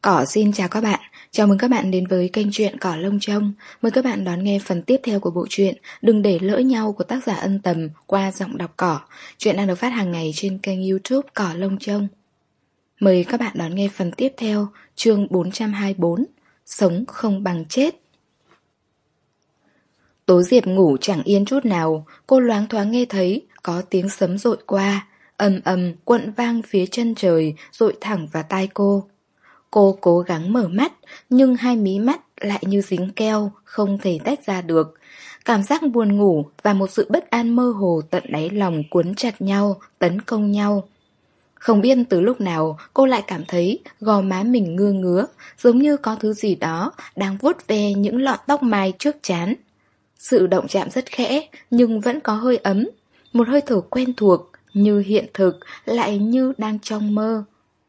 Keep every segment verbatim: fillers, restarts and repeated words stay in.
Cỏ xin chào các bạn, chào mừng các bạn đến với kênh truyện Cỏ Lông Trông. Mời các bạn đón nghe phần tiếp theo của bộ truyện Đừng để lỡ nhau của tác giả Ân Tầm qua giọng đọc Cỏ. Truyện đang được phát hàng ngày trên kênh YouTube Cỏ Lông Trông. Mời các bạn đón nghe phần tiếp theo, chương bốn trăm hai mươi bốn, Sống không bằng chết. Tố Diệp ngủ chẳng yên chút nào, cô loáng thoáng nghe thấy có tiếng sấm dội qua, ầm ầm quận vang phía chân trời, dội thẳng vào tai cô. Cô cố gắng mở mắt, nhưng hai mí mắt lại như dính keo, không thể tách ra được. Cảm giác buồn ngủ và một sự bất an mơ hồ tận đáy lòng cuốn chặt nhau, tấn công nhau. Không biết từ lúc nào cô lại cảm thấy gò má mình ngưa ngứa, giống như có thứ gì đó đang vuốt ve những lọn tóc mai trước trán. Sự động chạm rất khẽ nhưng vẫn có hơi ấm, một hơi thở quen thuộc, như hiện thực, lại như đang trong mơ.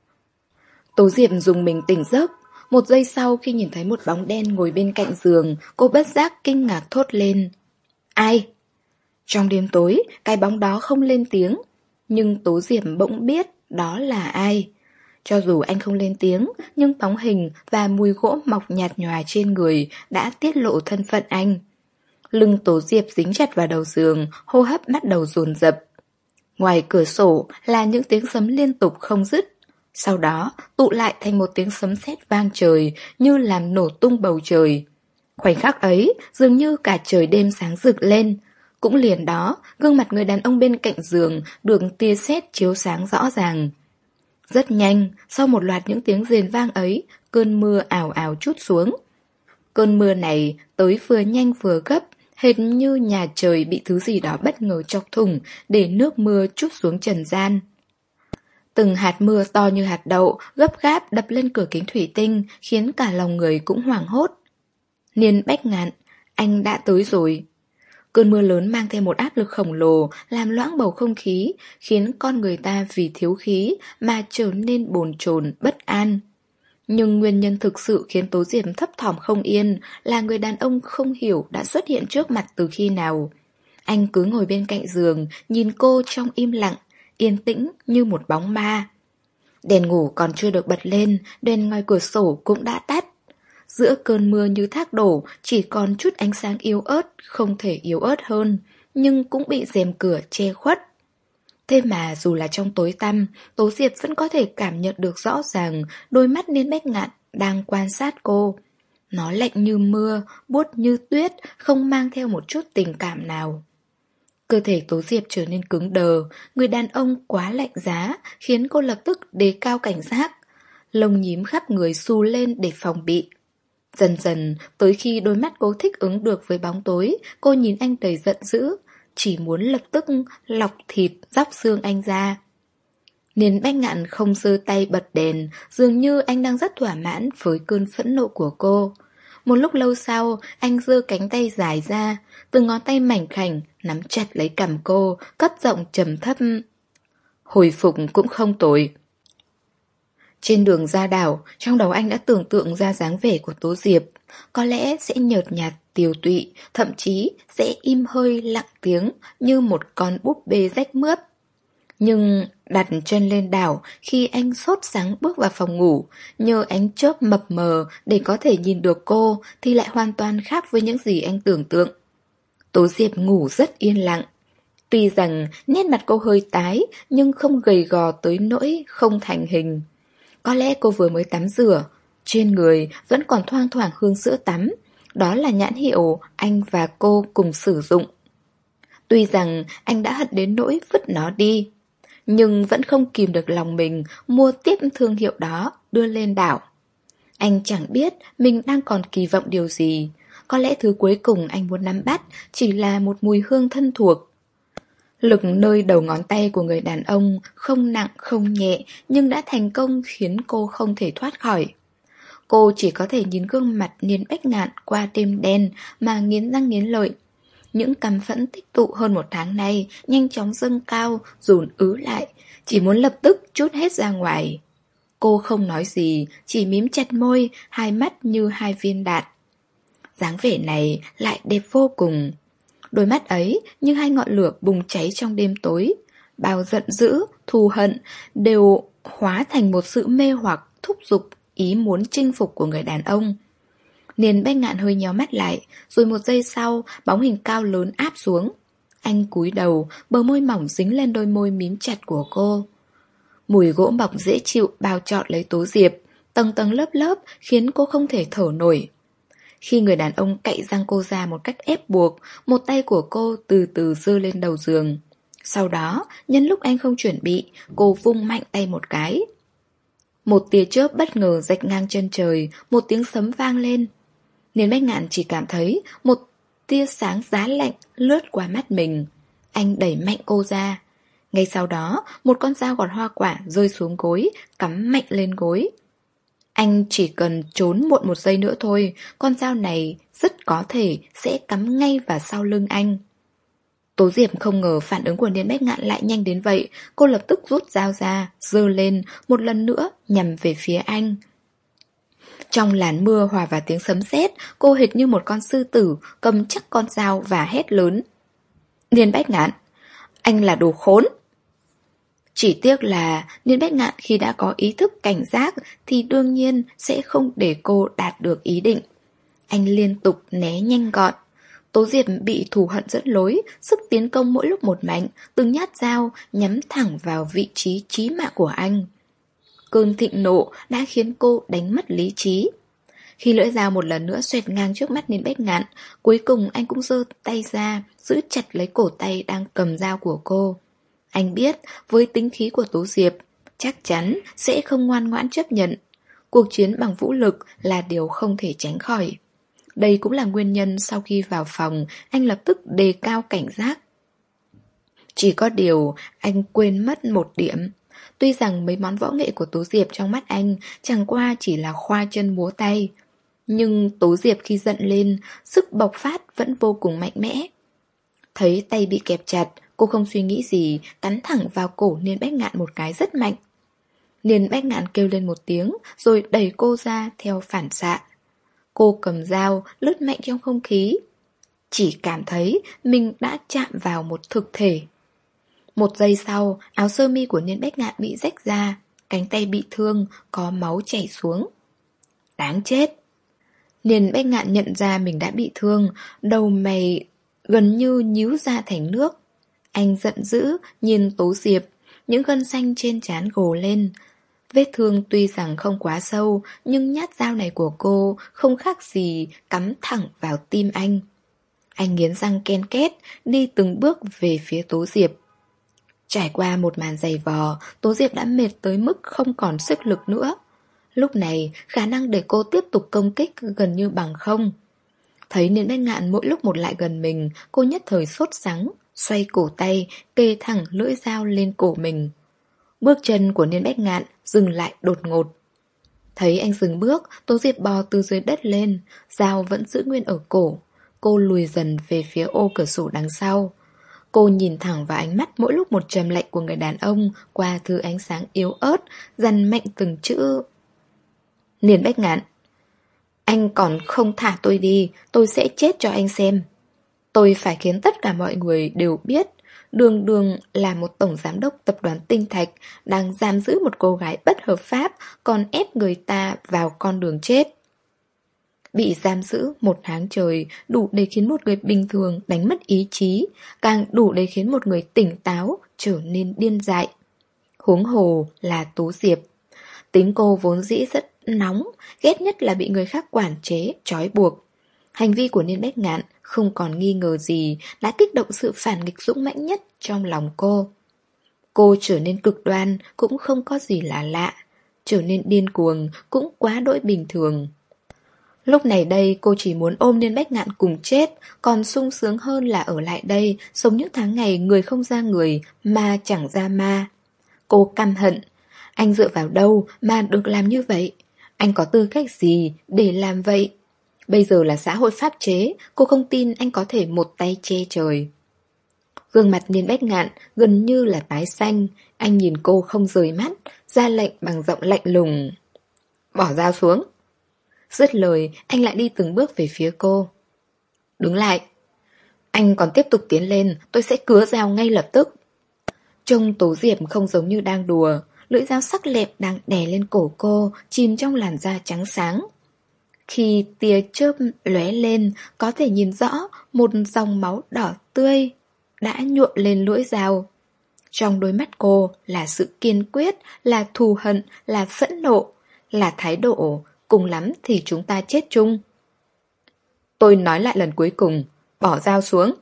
Tố Diệp dùng mình tỉnh giấc. Một giây sau khi nhìn thấy một bóng đen ngồi bên cạnh giường, cô bất giác kinh ngạc thốt lên. Ai? Trong đêm tối, cái bóng đó không lên tiếng, nhưng Tố Diệp bỗng biết đó là ai. Cho dù anh không lên tiếng, nhưng bóng hình và mùi gỗ mọc nhạt nhòa trên người đã tiết lộ thân phận anh. Lưng Tố Diệp dính chặt vào đầu giường, hô hấp bắt đầu dồn dập. Ngoài cửa sổ là những tiếng sấm liên tục không dứt. Sau đó tụ lại thành một tiếng sấm sét vang trời, như làm nổ tung bầu trời. Khoảnh khắc ấy dường như cả trời đêm sáng rực lên. Cũng liền đó, gương mặt người đàn ông bên cạnh giường được tia sét chiếu sáng rõ ràng. Rất nhanh, sau một loạt những tiếng rền vang ấy, cơn mưa ào ào trút xuống. Cơn mưa này tới vừa nhanh vừa gấp, hệt như nhà trời bị thứ gì đó bất ngờ chọc thủng để nước mưa trút xuống trần gian. Từng hạt mưa to như hạt đậu gấp gáp đập lên cửa kính thủy tinh, khiến cả lòng người cũng hoảng hốt. Niên Bách Ngạn, anh đã tới rồi. Cơn mưa lớn mang theo một áp lực khổng lồ, làm loãng bầu không khí, khiến con người ta vì thiếu khí mà trở nên bồn chồn, bất an. Nhưng nguyên nhân thực sự khiến Tố Diệp thấp thỏm không yên là người đàn ông không hiểu đã xuất hiện trước mặt từ khi nào. Anh cứ ngồi bên cạnh giường, nhìn cô trong im lặng, yên tĩnh như một bóng ma. Đèn ngủ còn chưa được bật lên, đèn ngoài cửa sổ cũng đã tắt. Giữa cơn mưa như thác đổ, chỉ còn chút ánh sáng yếu ớt, không thể yếu ớt hơn, nhưng cũng bị rèm cửa che khuất. Thế mà dù là trong tối tăm, Tố Diệp vẫn có thể cảm nhận được rõ ràng đôi mắt Niên Bách Ngạn đang quan sát cô. Nó lạnh như mưa, buốt như tuyết, không mang theo một chút tình cảm nào. Cơ thể Tố Diệp trở nên cứng đờ, người đàn ông quá lạnh giá, khiến cô lập tức đề cao cảnh giác. Lông nhím khắp người xù lên để phòng bị. Dần dần, tới khi đôi mắt cô thích ứng được với bóng tối, cô nhìn anh đầy giận dữ, chỉ muốn lập tức lọc thịt, róc xương anh ra. Niên Bách Ngạn không giơ tay bật đèn, dường như anh đang rất thỏa mãn với cơn phẫn nộ của cô. Một lúc lâu sau, anh giơ cánh tay dài ra, từng ngón tay mảnh khảnh nắm chặt lấy cằm cô, cất giọng trầm thấp. Hồi phục cũng không tồi. Trên đường ra đảo, trong đầu anh đã tưởng tượng ra dáng vẻ của Tố Diệp. Có lẽ sẽ nhợt nhạt, tiều tụy, thậm chí sẽ im hơi lặng tiếng như một con búp bê rách mướp. Nhưng đặt chân lên đảo, khi anh sốt sắng bước vào phòng ngủ, nhờ ánh chớp mập mờ để có thể nhìn được cô, thì lại hoàn toàn khác với những gì anh tưởng tượng. Tố Diệp ngủ rất yên lặng. Tuy rằng nét mặt cô hơi tái, nhưng không gầy gò tới nỗi không thành hình. Có lẽ cô vừa mới tắm rửa, trên người vẫn còn thoang thoảng hương sữa tắm. Đó là nhãn hiệu anh và cô cùng sử dụng. Tuy rằng anh đã hận đến nỗi vứt nó đi, nhưng vẫn không kìm được lòng mình mua tiếp thương hiệu đó đưa lên đảo. Anh chẳng biết mình đang còn kỳ vọng điều gì. Có lẽ thứ cuối cùng anh muốn nắm bắt chỉ là một mùi hương thân thuộc. Lực nơi đầu ngón tay của người đàn ông không nặng không nhẹ, nhưng đã thành công khiến cô không thể thoát khỏi. Cô chỉ có thể nhìn gương mặt Niên Bách Ngạn qua đêm đen mà nghiến răng nghiến lợi. Những căm phẫn tích tụ hơn một tháng nay nhanh chóng dâng cao, dồn ứ lại, chỉ muốn lập tức trút hết ra ngoài. Cô không nói gì, chỉ mím chặt môi, hai mắt như hai viên đạn. Dáng vẻ này lại đẹp vô cùng. Đôi mắt ấy như hai ngọn lửa bùng cháy trong đêm tối. Bao giận dữ, thù hận đều hóa thành một sự mê hoặc, thúc giục, ý muốn chinh phục của người đàn ông. Niên Bách Ngạn hơi nhíu mắt lại, rồi một giây sau, bóng hình cao lớn áp xuống. Anh cúi đầu, bờ môi mỏng dính lên đôi môi mím chặt của cô. Mùi gỗ mọc dễ chịu bao trọn lấy Tố Diệp, tầng tầng lớp lớp khiến cô không thể thở nổi. Khi người đàn ông cạy răng cô ra một cách ép buộc, một tay của cô từ từ giơ lên đầu giường. Sau đó, nhân lúc anh không chuẩn bị, cô vung mạnh tay một cái. Một tia chớp bất ngờ rạch ngang chân trời, một tiếng sấm vang lên. Niên Bách Ngạn chỉ cảm thấy một tia sáng giá lạnh lướt qua mắt mình. Anh đẩy mạnh cô ra. Ngay sau đó, một con dao gọt hoa quả rơi xuống gối, cắm mạnh lên gối. Anh chỉ cần trốn muộn một giây nữa thôi, con dao này rất có thể sẽ cắm ngay vào sau lưng anh. Tố Diệp không ngờ phản ứng của Niên Bách Ngạn lại nhanh đến vậy, cô lập tức rút dao ra, giơ lên, một lần nữa nhằm về phía anh. Trong làn mưa hòa vào tiếng sấm sét, cô hệt như một con sư tử, cầm chắc con dao và hét lớn. Niên Bách Ngạn, anh là đồ khốn! Chỉ tiếc là Niên Bách Ngạn khi đã có ý thức cảnh giác thì đương nhiên sẽ không để cô đạt được ý định. Anh liên tục né nhanh gọn. Tố Diệp bị thù hận dẫn lối, sức tiến công mỗi lúc một mạnh, từng nhát dao nhắm thẳng vào vị trí chí mạng của anh. Cơn thịnh nộ đã khiến cô đánh mất lý trí. Khi lưỡi dao một lần nữa xoẹt ngang trước mắt Niên Bách Ngạn, cuối cùng anh cũng giơ tay ra, giữ chặt lấy cổ tay đang cầm dao của cô. Anh biết với tính khí của Tố Diệp, chắc chắn sẽ không ngoan ngoãn chấp nhận. Cuộc chiến bằng vũ lực là điều không thể tránh khỏi. Đây cũng là nguyên nhân sau khi vào phòng, anh lập tức đề cao cảnh giác. Chỉ có điều, anh quên mất một điểm. Tuy rằng mấy món võ nghệ của Tố Diệp trong mắt anh chẳng qua chỉ là khoa chân múa tay, nhưng Tố Diệp khi giận lên, sức bộc phát vẫn vô cùng mạnh mẽ. Thấy tay bị kẹp chặt, cô không suy nghĩ gì, cắn thẳng vào cổ Niên Bách Ngạn một cái rất mạnh. Niên Bách Ngạn kêu lên một tiếng, rồi đẩy cô ra theo phản xạ. Cô cầm dao, lướt mạnh trong không khí. Chỉ cảm thấy mình đã chạm vào một thực thể. Một giây sau, áo sơ mi của Niên Bách Ngạn bị rách ra, cánh tay bị thương, có máu chảy xuống. Đáng chết! Niên Bách Ngạn nhận ra mình đã bị thương, đầu mày gần như nhíu ra thành nước. Anh giận dữ, nhìn Tố Diệp, những gân xanh trên trán gồ lên. Vết thương tuy rằng không quá sâu, nhưng nhát dao này của cô không khác gì cắm thẳng vào tim anh. Anh nghiến răng ken két, đi từng bước về phía Tố Diệp. Trải qua một màn giày vò, Tố Diệp đã mệt tới mức không còn sức lực nữa. Lúc này, khả năng để cô tiếp tục công kích gần như bằng không. Thấy Niên Bách Ngạn mỗi lúc một lại gần mình, cô nhất thời sốt sắng, xoay cổ tay, kê thẳng lưỡi dao lên cổ mình. Bước chân của Niên Bách Ngạn dừng lại đột ngột. Thấy anh dừng bước, Tố Diệp bò từ dưới đất lên, dao vẫn giữ nguyên ở cổ. Cô lùi dần về phía ô cửa sổ đằng sau. Cô nhìn thẳng vào ánh mắt mỗi lúc một trầm lạnh của người đàn ông qua thứ ánh sáng yếu ớt, dằn mạnh từng chữ. Niên Bách Ngạn, anh còn không thả tôi đi, tôi sẽ chết cho anh xem. Tôi phải khiến tất cả mọi người đều biết Đường Đường là một tổng giám đốc tập đoàn Tinh Thạch đang giam giữ một cô gái bất hợp pháp, còn ép người ta vào con đường chết. Bị giam giữ một tháng trời đủ để khiến một người bình thường đánh mất ý chí, càng đủ để khiến một người tỉnh táo trở nên điên dại. Huống hồ là Tố Diệp. Tính cô vốn dĩ rất nóng, ghét nhất là bị người khác quản chế, trói buộc. Hành vi của Niên Bách Ngạn không còn nghi ngờ gì đã kích động sự phản nghịch dũng mãnh nhất trong lòng cô. Cô trở nên cực đoan cũng không có gì là lạ, trở nên điên cuồng cũng quá đỗi bình thường. Lúc này đây cô chỉ muốn ôm Niên Bách Ngạn cùng chết, còn sung sướng hơn là ở lại đây, sống những tháng ngày người không ra người, ma chẳng ra ma. Cô căm hận. Anh dựa vào đâu mà được làm như vậy? Anh có tư cách gì để làm vậy? Bây giờ là xã hội pháp chế, cô không tin anh có thể một tay che trời. Gương mặt Niên Bách Ngạn gần như là tái xanh. Anh nhìn cô không rời mắt, ra lệnh bằng giọng lạnh lùng. Bỏ dao xuống. Dứt lời, anh lại đi từng bước về phía cô. Đứng lại. Anh còn tiếp tục tiến lên, tôi sẽ cứa dao ngay lập tức. Trông Tố Diệp không giống như đang đùa. lưỡi dao sắc lẹm đang đè lên cổ cô, chìm trong làn da trắng sáng. Khi tia chớp lóe lên, có thể nhìn rõ một dòng máu đỏ tươi đã nhuộm lên lưỡi dao. Trong đôi mắt cô là sự kiên quyết, là thù hận, là phẫn nộ, là thái độ cùng lắm thì chúng ta chết chung. Tôi nói lại lần cuối cùng, bỏ dao xuống.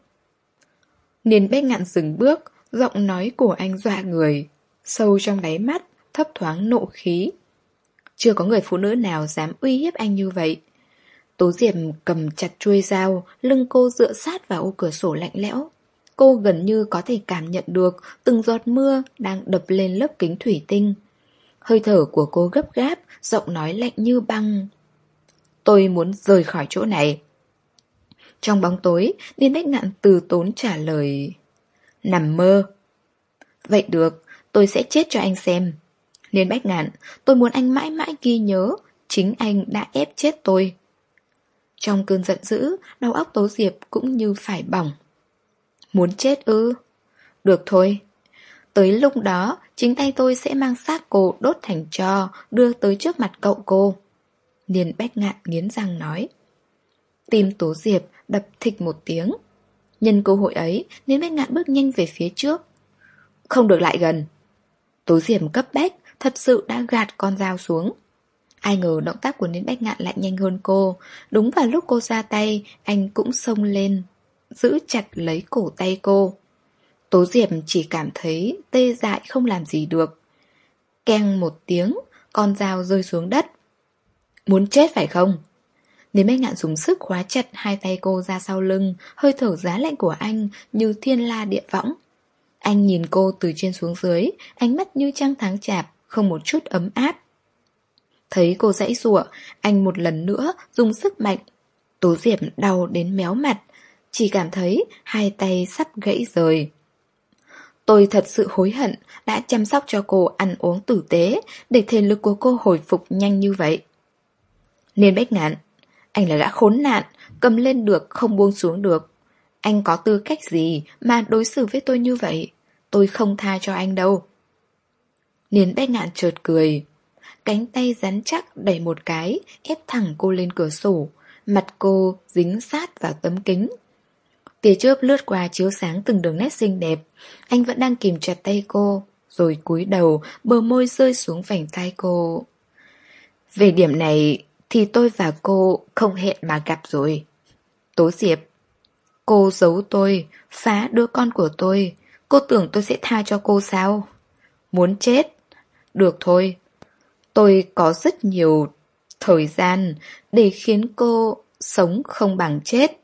Niên Bách Ngạn dừng bước, giọng nói của anh dọa người. Sâu trong đáy mắt, thấp thoáng nộ khí. Chưa có người phụ nữ nào dám uy hiếp anh như vậy. Tố Diệp cầm chặt chuôi dao, lưng cô dựa sát vào ô cửa sổ lạnh lẽo. Cô gần như có thể cảm nhận được từng giọt mưa đang đập lên lớp kính thủy tinh. Hơi thở của cô gấp gáp, giọng nói lạnh như băng. Tôi muốn rời khỏi chỗ này. Trong bóng tối, Niên Bách Ngạn từ tốn trả lời. Nằm mơ. Vậy được, tôi sẽ chết cho anh xem. Niên Bách Ngạn, tôi muốn anh mãi mãi ghi nhớ, chính anh đã ép chết tôi. Trong cơn giận dữ, đầu óc Tố Diệp cũng như phải bỏng. Muốn chết ư? Được thôi. Tới lúc đó, chính tay tôi sẽ mang xác cô đốt thành tro, đưa tới trước mặt cậu cô. Niên Bách Ngạn nghiến răng nói. Tim Tố Diệp đập thịch một tiếng. Nhân cơ hội ấy, Niên Bách Ngạn bước nhanh về phía trước. Không được lại gần. Tố Diệp cấp bách, thật sự đã gạt con dao xuống. Ai ngờ động tác của Niên Bách Ngạn lại nhanh hơn cô. Đúng vào lúc cô ra tay, anh cũng xông lên, giữ chặt lấy cổ tay cô. Tố Diệp chỉ cảm thấy tê dại không làm gì được. Keng một tiếng, con dao rơi xuống đất. Muốn chết phải không? Niên Bách Ngạn dùng sức khóa chặt hai tay cô ra sau lưng, hơi thở giá lạnh của anh như thiên la địa võng. Anh nhìn cô từ trên xuống dưới, ánh mắt như trăng tháng chạp, không một chút ấm áp. Thấy cô giãy giụa, anh một lần nữa dùng sức mạnh. Tố Diệp đau đến méo mặt, chỉ cảm thấy hai tay sắp gãy rời. Tôi thật sự hối hận đã chăm sóc cho cô ăn uống tử tế để thể lực của cô hồi phục nhanh như vậy. Niên Bách Ngạn, anh là gã khốn nạn, cầm lên được không buông xuống được. Anh có tư cách gì mà đối xử với tôi như vậy? Tôi không tha cho anh đâu. Niên Bách Ngạn chợt cười. Cánh tay rắn chắc đẩy một cái, ép thẳng cô lên cửa sổ. Mặt cô dính sát vào tấm kính. Tia chớp lướt qua chiếu sáng từng đường nét xinh đẹp. Anh vẫn đang kìm chặt tay cô, rồi cúi đầu, bờ môi rơi xuống vành tai cô. Về điểm này thì tôi và cô không hẹn mà gặp rồi. Tố Diệp, cô giấu tôi, phá đứa con của tôi. Cô tưởng tôi sẽ tha cho cô sao? Muốn chết? Được thôi. Tôi có rất nhiều thời gian để khiến cô sống không bằng chết.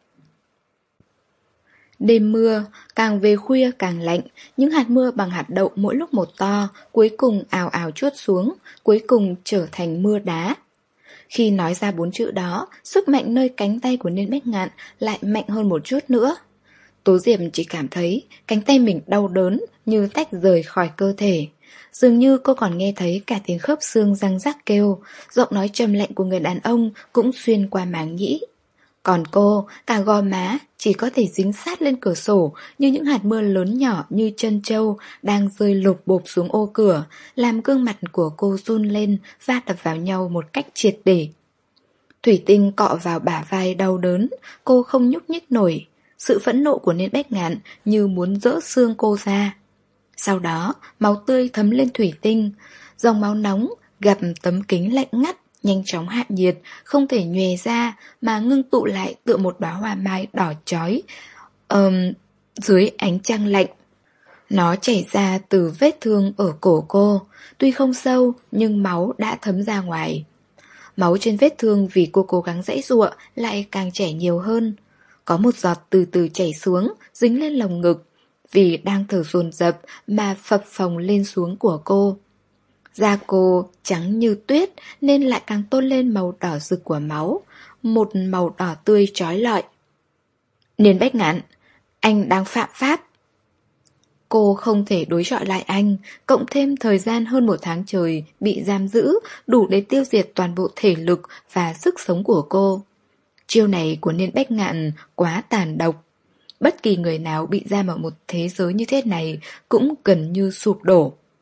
Đêm mưa, càng về khuya càng lạnh, những hạt mưa bằng hạt đậu mỗi lúc một to, cuối cùng ào ào trút xuống, cuối cùng trở thành mưa đá. Khi nói ra bốn chữ đó, sức mạnh nơi cánh tay của Niên Bách Ngạn lại mạnh hơn một chút nữa. Tố Diệp chỉ cảm thấy cánh tay mình đau đớn như tách rời khỏi cơ thể. Dường như cô còn nghe thấy cả tiếng khớp xương răng rắc kêu, giọng nói trầm lạnh của người đàn ông cũng xuyên qua màng nhĩ. Còn cô, cả gò má chỉ có thể dính sát lên cửa sổ như những hạt mưa lớn nhỏ như chân trâu đang rơi lộp bộp xuống ô cửa, làm gương mặt của cô run lên, va đập vào nhau một cách triệt để. Thủy tinh cọ vào bả vai đau đớn, cô không nhúc nhích nổi. Sự phẫn nộ của Niên Bách Ngạn như muốn rỡ xương cô ra. Sau đó, máu tươi thấm lên thủy tinh, dòng máu nóng gặp tấm kính lạnh ngắt, nhanh chóng hạ nhiệt, không thể nhòe ra mà ngưng tụ lại tựa một đóa hoa mai đỏ chói um, dưới ánh trăng lạnh. Nó chảy ra từ vết thương ở cổ cô, tuy không sâu nhưng máu đã thấm ra ngoài. Máu trên vết thương vì cô cố gắng giãy giụa lại càng chảy nhiều hơn. Có một giọt từ từ chảy xuống, dính lên lồng ngực, vì đang thở dồn dập mà phập phồng lên xuống của cô. Da cô trắng như tuyết nên lại càng tôn lên màu đỏ rực của máu, một màu đỏ tươi chói lọi. Niên Bách Ngạn, anh đang phạm pháp. Cô không thể đối chọi lại anh, cộng thêm thời gian hơn một tháng trời bị giam giữ, đủ để tiêu diệt toàn bộ thể lực và sức sống của cô. Chiêu này của Niên Bách Ngạn quá tàn độc. Bất kỳ người nào bị giam ở một thế giới như thế này cũng gần như sụp đổ.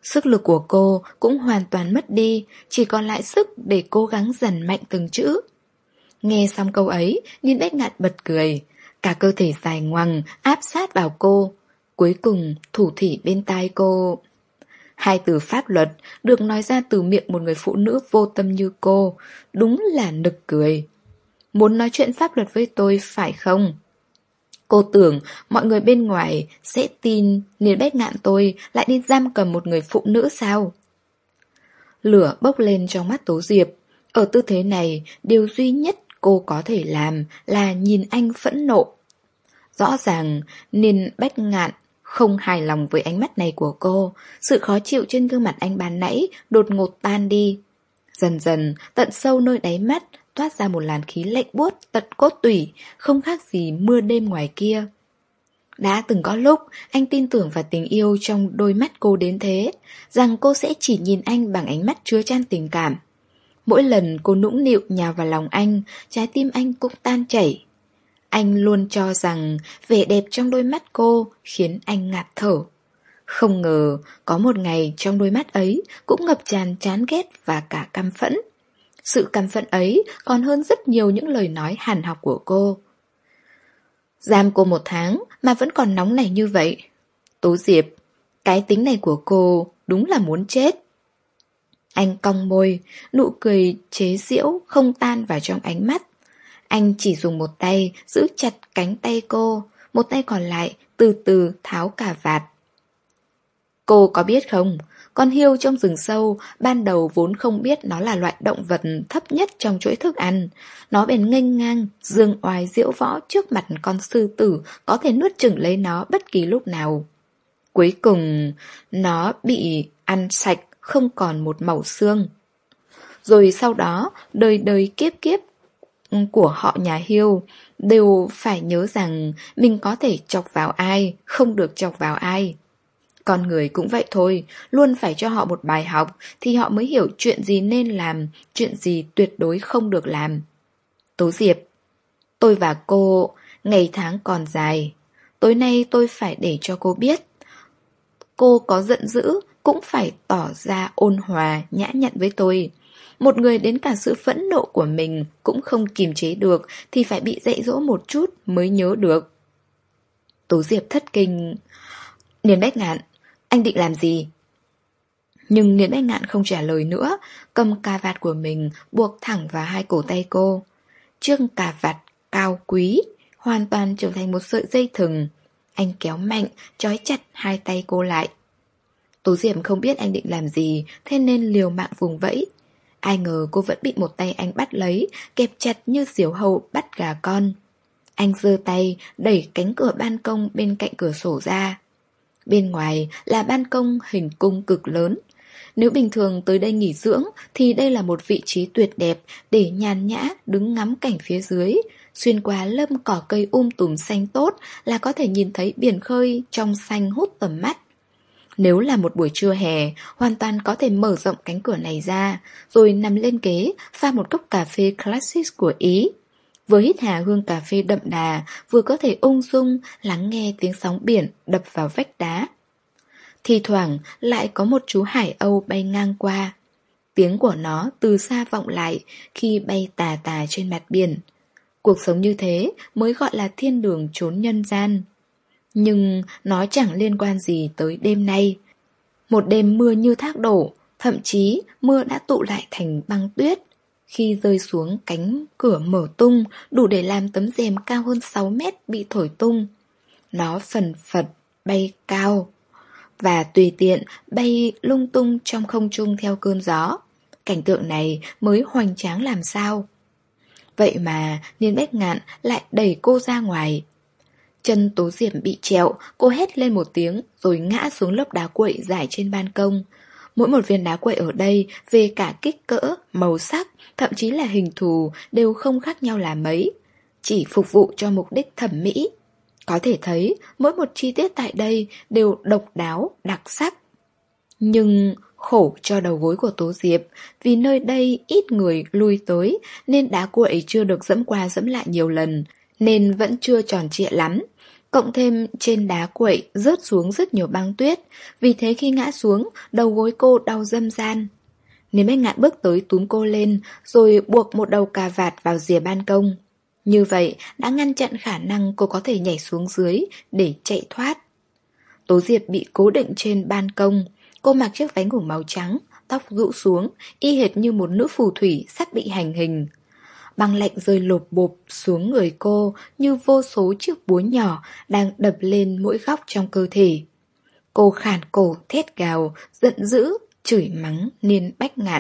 Sức lực của cô cũng hoàn toàn mất đi, chỉ còn lại sức để cố gắng dằn mạnh từng chữ. Nghe xong câu ấy, Niên Bách Ngạn bật cười. Cả cơ thể dài ngoằng áp sát vào cô. Cuối cùng thủ thỉ bên tai cô. Hai từ pháp luật được nói ra từ miệng một người phụ nữ vô tâm như cô, đúng là nực cười. Muốn nói chuyện pháp luật với tôi phải không? Cô tưởng mọi người bên ngoài sẽ tin Niên Bách Ngạn tôi lại đi giam cầm một người phụ nữ sao? Lửa bốc lên trong mắt Tố Diệp. Ở tư thế này, điều duy nhất cô có thể làm là nhìn anh phẫn nộ. Rõ ràng, Niên Bách Ngạn không hài lòng với ánh mắt này của cô. Sự khó chịu trên gương mặt anh ban nãy đột ngột tan đi. Dần dần, tận sâu nơi đáy mắt toát ra một làn khí lạnh buốt tận cốt tủy, không khác gì mưa đêm ngoài kia. Đã từng có lúc anh tin tưởng vào tình yêu trong đôi mắt cô đến thế, rằng cô sẽ chỉ nhìn anh bằng ánh mắt chứa chan tình cảm. Mỗi lần cô nũng nịu nhào vào lòng anh, trái tim anh cũng tan chảy. Anh luôn cho rằng vẻ đẹp trong đôi mắt cô khiến anh ngạt thở. Không ngờ có một ngày trong đôi mắt ấy cũng ngập tràn chán ghét và cả căm phẫn. Sự căm phẫn ấy còn hơn rất nhiều những lời nói hàn học của cô. Giam cô một tháng mà vẫn còn nóng này như vậy. Tố Diệp, cái tính này của cô đúng là muốn chết. Anh cong môi, nụ cười chế giễu không tan vào trong ánh mắt. Anh chỉ dùng một tay giữ chặt cánh tay cô, một tay còn lại từ từ tháo cà vạt. Cô có biết không, con hươu trong rừng sâu ban đầu vốn không biết nó là loại động vật thấp nhất trong chuỗi thức ăn. Nó bèn nghênh ngang, dương oai diễu võ trước mặt con sư tử có thể nuốt chửng lấy nó bất kỳ lúc nào. Cuối cùng, nó bị ăn sạch, không còn một mẩu xương. Rồi sau đó, đời đời kiếp kiếp của họ nhà hươu đều phải nhớ rằng mình có thể chọc vào ai, không được chọc vào ai. Con người cũng vậy thôi, luôn phải cho họ một bài học thì họ mới hiểu chuyện gì nên làm, chuyện gì tuyệt đối không được làm. Tố Diệp, tôi và cô, ngày tháng còn dài. Tối nay tôi phải để cho cô biết. Cô có giận dữ cũng phải tỏ ra ôn hòa, nhã nhặn với tôi. Một người đến cả sự phẫn nộ của mình cũng không kiềm chế được thì phải bị dạy dỗ một chút mới nhớ được. Tố Diệp thất kinh. Niên Bách Ngạn, anh định làm gì? Nhưng Niên Bách Ngạn không trả lời nữa, cầm cà vạt của mình buộc thẳng vào hai cổ tay cô. Chiếc cà vạt cao quý, hoàn toàn trở thành một sợi dây thừng. Anh kéo mạnh, trói chặt hai tay cô lại. Tố Diệp không biết anh định làm gì, thế nên liều mạng vùng vẫy. Ai ngờ cô vẫn bị một tay anh bắt lấy, kẹp chặt như diều hâu bắt gà con. Anh giơ tay, đẩy cánh cửa ban công bên cạnh cửa sổ ra. Bên ngoài là ban công hình cung cực lớn. Nếu bình thường tới đây nghỉ dưỡng thì đây là một vị trí tuyệt đẹp để nhàn nhã đứng ngắm cảnh phía dưới. Xuyên qua lâm cỏ cây um tùm xanh tốt là có thể nhìn thấy biển khơi trong xanh hút tầm mắt. Nếu là một buổi trưa hè, hoàn toàn có thể mở rộng cánh cửa này ra, rồi nằm lên ghế pha một cốc cà phê classic của Ý. Vừa hít hà hương cà phê đậm đà, vừa có thể ung dung lắng nghe tiếng sóng biển đập vào vách đá. Thì thoảng lại có một chú hải âu bay ngang qua. Tiếng của nó từ xa vọng lại khi bay tà tà trên mặt biển. Cuộc sống như thế mới gọi là thiên đường chốn nhân gian. Nhưng nó chẳng liên quan gì tới đêm nay. Một đêm mưa như thác đổ, thậm chí mưa đã tụ lại thành băng tuyết. Khi rơi xuống, cánh cửa mở tung, đủ để làm tấm rèm cao hơn sáu mét bị thổi tung. Nó phần phật bay cao và tùy tiện bay lung tung trong không trung theo cơn gió. Cảnh tượng này mới hoành tráng làm sao. Vậy mà Niên Bách Ngạn lại đẩy cô ra ngoài. Chân Tố Diệp bị trẹo, cô hét lên một tiếng rồi ngã xuống lớp đá quậy rải trên ban công. Mỗi một viên đá quậy ở đây về cả kích cỡ, màu sắc, thậm chí là hình thù đều không khác nhau là mấy, chỉ phục vụ cho mục đích thẩm mỹ. Có thể thấy mỗi một chi tiết tại đây đều độc đáo, đặc sắc. Nhưng khổ cho đầu gối của Tố Diệp, vì nơi đây ít người lui tới nên đá quậy chưa được dẫm qua dẫm lại nhiều lần, nên vẫn chưa tròn trịa lắm. Cộng thêm trên đá quậy rớt xuống rất nhiều băng tuyết, vì thế khi ngã xuống, đầu gối cô đau râm ran. Nên Bách Ngạn bước tới túm cô lên, rồi buộc một đầu cà vạt vào rìa ban công. Như vậy đã ngăn chặn khả năng cô có thể nhảy xuống dưới để chạy thoát. Tố Diệp bị cố định trên ban công. Cô mặc chiếc váy ngủ màu trắng, tóc rũ xuống, y hệt như một nữ phù thủy sắp bị hành hình. Băng lạnh rơi lộp bộp xuống người cô như vô số chiếc búa nhỏ đang đập lên mỗi góc trong cơ thể. Cô khản cổ thét gào, giận dữ, chửi mắng Niên Bách Ngạn.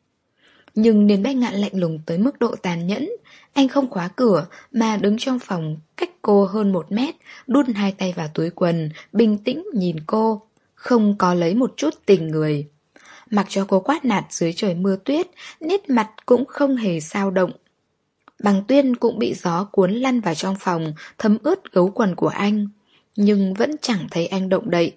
Nhưng Niên Bách Ngạn lạnh lùng tới mức độ tàn nhẫn. Anh không khóa cửa mà đứng trong phòng cách cô hơn một mét, đút hai tay vào túi quần, bình tĩnh nhìn cô, không có lấy một chút tình người. Mặc cho cô quát nạt dưới trời mưa tuyết, nét mặt cũng không hề xao động. Băng tuyết cũng bị gió cuốn lăn vào trong phòng, thấm ướt gấu quần của anh, nhưng vẫn chẳng thấy anh động đậy.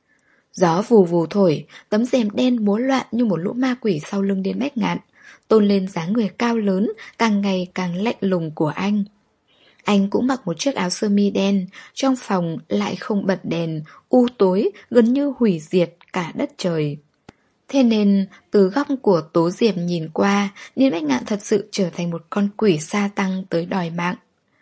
Gió vù vù thổi, tấm rèm đen múa loạn như một lũ ma quỷ sau lưng Niên Bách Ngạn, tôn lên dáng người cao lớn, càng ngày càng lạnh lùng của anh. Anh cũng mặc một chiếc áo sơ mi đen, trong phòng lại không bật đèn, u tối, gần như hủy diệt cả đất trời. Thế nên, từ góc của Tố Diệp nhìn qua, Niên Bách Ngạn thật sự trở thành một con quỷ sa tăng tới đòi mạng.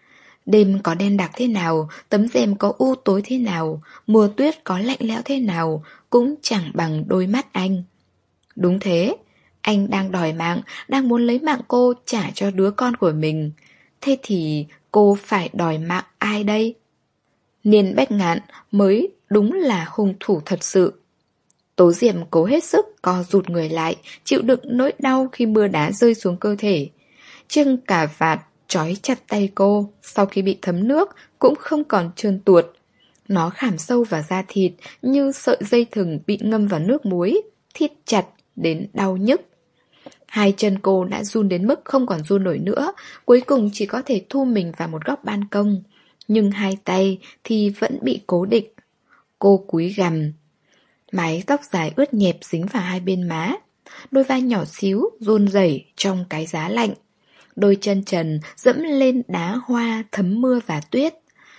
Đêm có đen đặc thế nào, tấm rèm có u tối thế nào, mùa tuyết có lạnh lẽo thế nào, cũng chẳng bằng đôi mắt anh. Đúng thế, anh đang đòi mạng, đang muốn lấy mạng cô trả cho đứa con của mình. Thế thì cô phải đòi mạng ai đây? Niên Bách Ngạn mới đúng là hung thủ thật sự. Tố Diệp cố hết sức co rụt người lại, chịu đựng nỗi đau khi mưa đá rơi xuống cơ thể. Chiếc cà vạt trói chặt tay cô, sau khi bị thấm nước cũng không còn trơn tuột. Nó khảm sâu vào da thịt như sợi dây thừng bị ngâm vào nước muối, thít chặt đến đau nhức. Hai chân cô đã run đến mức không còn run nổi nữa, cuối cùng chỉ có thể thu mình vào một góc ban công. Nhưng hai tay thì vẫn bị cố định. Cô cúi gằm. Mái tóc dài ướt nhẹp dính vào hai bên má. Đôi vai nhỏ xíu run rẩy trong cái giá lạnh. Đôi chân trần dẫm lên đá hoa thấm mưa và tuyết.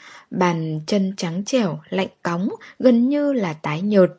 Bàn chân trắng trẻo, lạnh cóng, gần như là tái nhợt.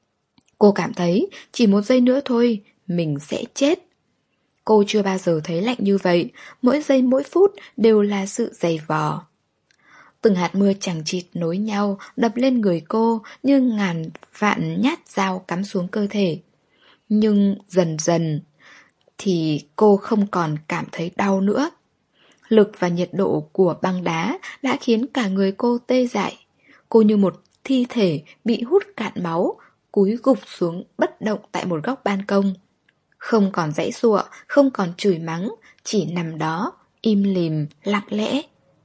Cô cảm thấy chỉ một giây nữa thôi, mình sẽ chết. Cô chưa bao giờ thấy lạnh như vậy, mỗi giây mỗi phút đều là sự dày vò. Từng hạt mưa chằng chịt nối nhau đập lên người cô như ngàn vạn nhát dao cắm xuống cơ thể. Nhưng dần dần thì cô không còn cảm thấy đau nữa. Lực và nhiệt độ của băng đá đã khiến cả người cô tê dại. Cô như một thi thể bị hút cạn máu, cúi gục xuống bất động tại một góc ban công. Không còn giãy giụa, không còn chửi mắng, chỉ nằm đó, im lìm, lặng lẽ.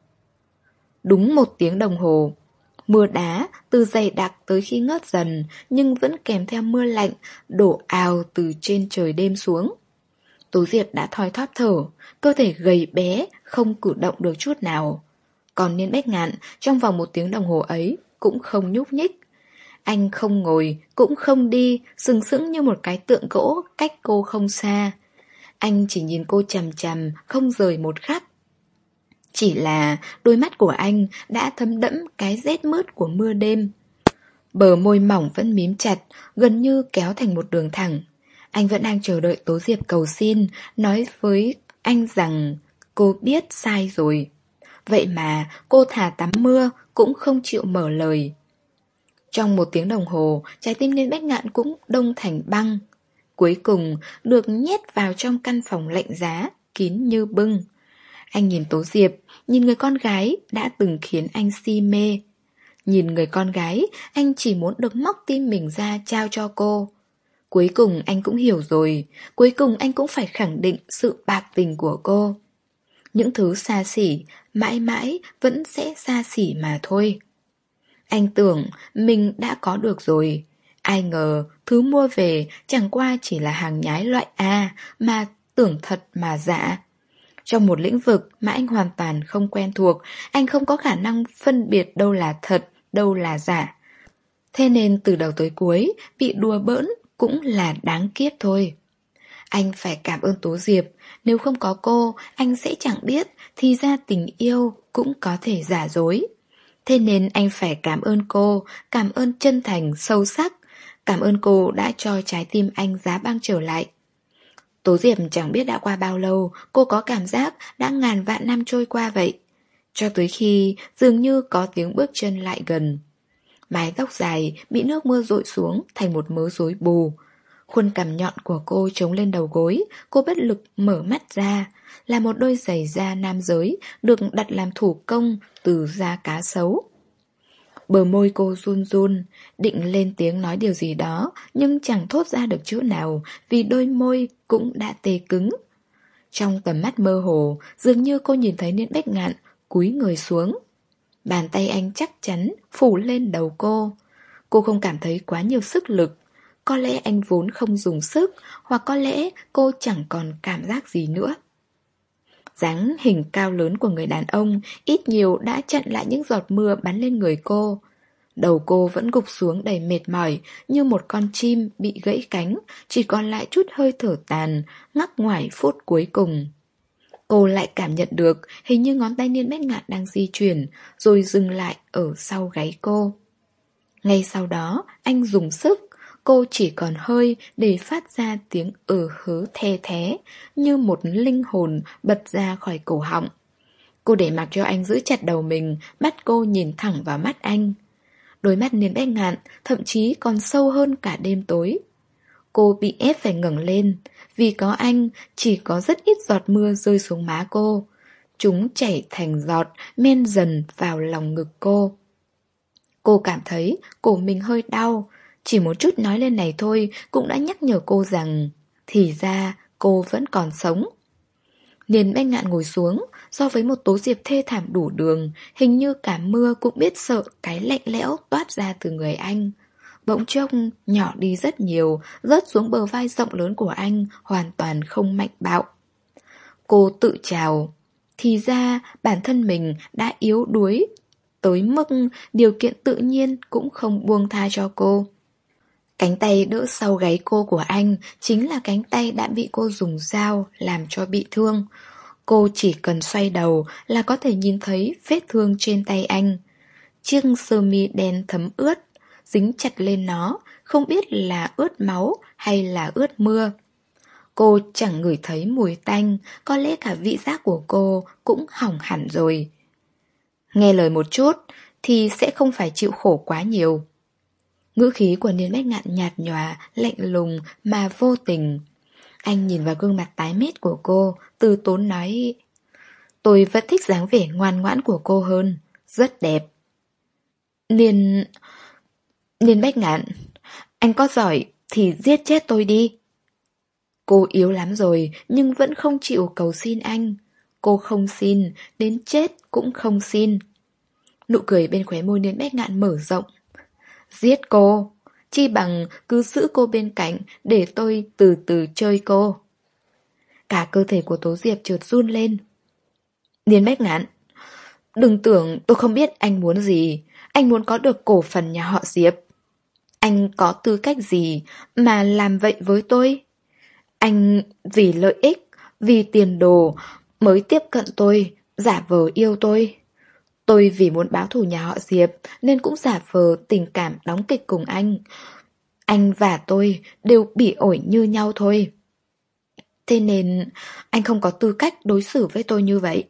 Đúng một tiếng đồng hồ, mưa đá từ dày đặc tới khi ngớt dần, nhưng vẫn kèm theo mưa lạnh đổ ào từ trên trời đêm xuống. Tố Diệp đã thoi thóp thở, cơ thể gầy bé, không cử động được chút nào. Còn Niên Bách Ngạn trong vòng một tiếng đồng hồ ấy cũng không nhúc nhích. Anh không ngồi, cũng không đi, sừng sững như một cái tượng gỗ cách cô không xa. Anh chỉ nhìn cô chằm chằm, không rời một khắc. Chỉ là đôi mắt của anh đã thấm đẫm cái rét mướt của mưa đêm. Bờ môi mỏng vẫn mím chặt, gần như kéo thành một đường thẳng. Anh vẫn đang chờ đợi Tố Diệp cầu xin, nói với anh rằng cô biết sai rồi. Vậy mà cô thà tắm mưa cũng không chịu mở lời. Trong một tiếng đồng hồ, trái tim Niên Bách Ngạn cũng đông thành băng. Cuối cùng được nhét vào trong căn phòng lạnh giá, kín như bưng. Anh nhìn Tố Diệp, nhìn người con gái đã từng khiến anh si mê. Nhìn người con gái, anh chỉ muốn được móc tim mình ra trao cho cô. Cuối cùng anh cũng hiểu rồi, cuối cùng anh cũng phải khẳng định sự bạc tình của cô. Những thứ xa xỉ, mãi mãi vẫn sẽ xa xỉ mà thôi. Anh tưởng mình đã có được rồi. Ai ngờ thứ mua về chẳng qua chỉ là hàng nhái loại A, mà tưởng thật mà giả. Trong một lĩnh vực mà anh hoàn toàn không quen thuộc, anh không có khả năng phân biệt đâu là thật, đâu là giả. Thế nên từ đầu tới cuối, bị đùa bỡn cũng là đáng kiếp thôi. Anh phải cảm ơn Tố Diệp, nếu không có cô, anh sẽ chẳng biết thì ra tình yêu cũng có thể giả dối. Thế nên anh phải cảm ơn cô, cảm ơn chân thành, sâu sắc. Cảm ơn cô đã cho trái tim anh giá băng trở lại. Tố Diệp chẳng biết đã qua bao lâu, cô có cảm giác đã ngàn vạn năm trôi qua vậy. Cho tới khi dường như có tiếng bước chân lại gần. Mái tóc dài bị nước mưa dội xuống thành một mớ rối bù. Khuôn cằm nhọn của cô chống lên đầu gối, cô bất lực mở mắt ra. Là một đôi giày da nam giới được đặt làm thủ công từ da cá sấu. Bờ môi cô run run, định lên tiếng nói điều gì đó, nhưng chẳng thốt ra được chữ nào vì đôi môi cũng đã tê cứng. Trong tầm mắt mơ hồ, dường như cô nhìn thấy Niên Bách Ngạn cúi người xuống. Bàn tay anh chắc chắn phủ lên đầu cô. Cô không cảm thấy quá nhiều sức lực. Có lẽ anh vốn không dùng sức, hoặc có lẽ cô chẳng còn cảm giác gì nữa. Dáng hình cao lớn của người đàn ông ít nhiều đã chặn lại những giọt mưa bắn lên người cô. Đầu cô vẫn gục xuống đầy mệt mỏi, như một con chim bị gãy cánh, chỉ còn lại chút hơi thở tàn, ngắc ngoải phút cuối cùng. Cô lại cảm nhận được hình như ngón tay Niên Bách Ngạn đang di chuyển, rồi dừng lại ở sau gáy cô. Ngay sau đó, anh dùng sức, cô chỉ còn hơi để phát ra tiếng ừ hứ the thé, như một linh hồn bật ra khỏi cổ họng. Cô để mặc cho anh giữ chặt đầu mình, bắt cô nhìn thẳng vào mắt anh. Đôi mắt Niên Bách Ngạn thậm chí còn sâu hơn cả đêm tối. Cô bị ép phải ngẩng lên, vì có anh chỉ có rất ít giọt mưa rơi xuống má cô. Chúng chảy thành giọt, men dần vào lòng ngực cô. Cô cảm thấy cổ mình hơi đau, chỉ một chút nói lên này thôi cũng đã nhắc nhở cô rằng thì ra cô vẫn còn sống. Niên Bách Ngạn ngồi xuống, so với một Tố Diệp thê thảm đủ đường, hình như cả mưa cũng biết sợ cái lạnh lẽo toát ra từ người anh. Bỗng chốc nhỏ đi rất nhiều, rớt xuống bờ vai rộng lớn của anh, hoàn toàn không mạnh bạo. Cô tự trào, thì ra bản thân mình đã yếu đuối, tới mức điều kiện tự nhiên cũng không buông tha cho cô. Cánh tay đỡ sau gáy cô của anh chính là cánh tay đã bị cô dùng dao làm cho bị thương. Cô chỉ cần xoay đầu là có thể nhìn thấy vết thương trên tay anh. Chiếc sơ mi đen thấm ướt, dính chặt lên nó, không biết là ướt máu hay là ướt mưa. Cô chẳng ngửi thấy mùi tanh, có lẽ cả vị giác của cô cũng hỏng hẳn rồi. Nghe lời một chút thì sẽ không phải chịu khổ quá nhiều. Ngữ khí của Niên Bách Ngạn nhạt nhòa, lạnh lùng mà vô tình. Anh nhìn vào gương mặt tái mét của cô, từ tốn nói: tôi vẫn thích dáng vẻ ngoan ngoãn của cô hơn, rất đẹp. Niên... Niên Bách Ngạn, anh có giỏi thì giết chết tôi đi. Cô yếu lắm rồi nhưng vẫn không chịu cầu xin anh. Cô không xin, đến chết cũng không xin. Nụ cười bên khóe môi Niên Bách Ngạn mở rộng. Giết cô, chi bằng cứ giữ cô bên cạnh để tôi từ từ chơi cô. Cả cơ thể của Tố Diệp chợt run lên. Niên Bách Ngạn, đừng tưởng tôi không biết anh muốn gì. Anh muốn có được cổ phần nhà họ Diệp. Anh có tư cách gì mà làm vậy với tôi? Anh vì lợi ích, vì tiền đồ mới tiếp cận tôi, giả vờ yêu tôi. Tôi vì muốn báo thù nhà họ Diệp nên cũng giả vờ tình cảm đóng kịch cùng anh. Anh và tôi đều bỉ ổi như nhau thôi. Thế nên anh không có tư cách đối xử với tôi như vậy.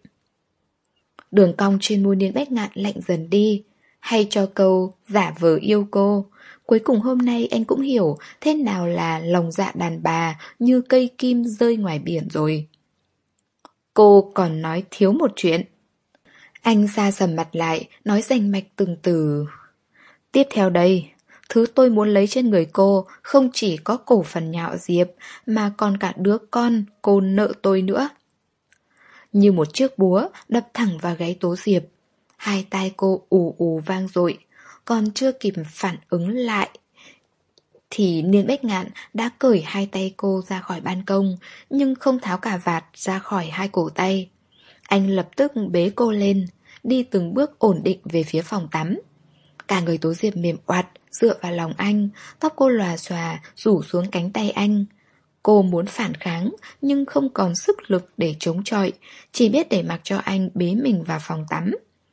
Đường cong trên môi Niên Bách Ngạn lạnh dần đi. Hay cho câu giả vờ yêu cô. Cuối cùng hôm nay anh cũng hiểu thế nào là lòng dạ đàn bà như cây kim rơi ngoài biển rồi. Cô còn nói thiếu một chuyện. Anh sa sầm mặt lại, nói rành mạch từng từ. Tiếp theo đây, thứ tôi muốn lấy trên người cô không chỉ có cổ phần nhà họ Diệp, mà còn cả đứa con cô nợ tôi nữa. Như một chiếc búa đập thẳng vào gáy Tố Diệp. Hai tai cô ù ù vang dội, còn chưa kịp phản ứng lại thì Niên Bách Ngạn đã cởi hai tay cô ra khỏi ban công, nhưng không tháo cà vạt ra khỏi hai cổ tay. Anh lập tức bế cô lên, đi từng bước ổn định về phía phòng tắm. Cả người Tố Diệp mềm oặt, dựa vào lòng anh, tóc cô lòa xòa, rủ xuống cánh tay anh. Cô muốn phản kháng, nhưng không còn sức lực để chống chọi, chỉ biết để mặc cho anh bế mình vào phòng tắm.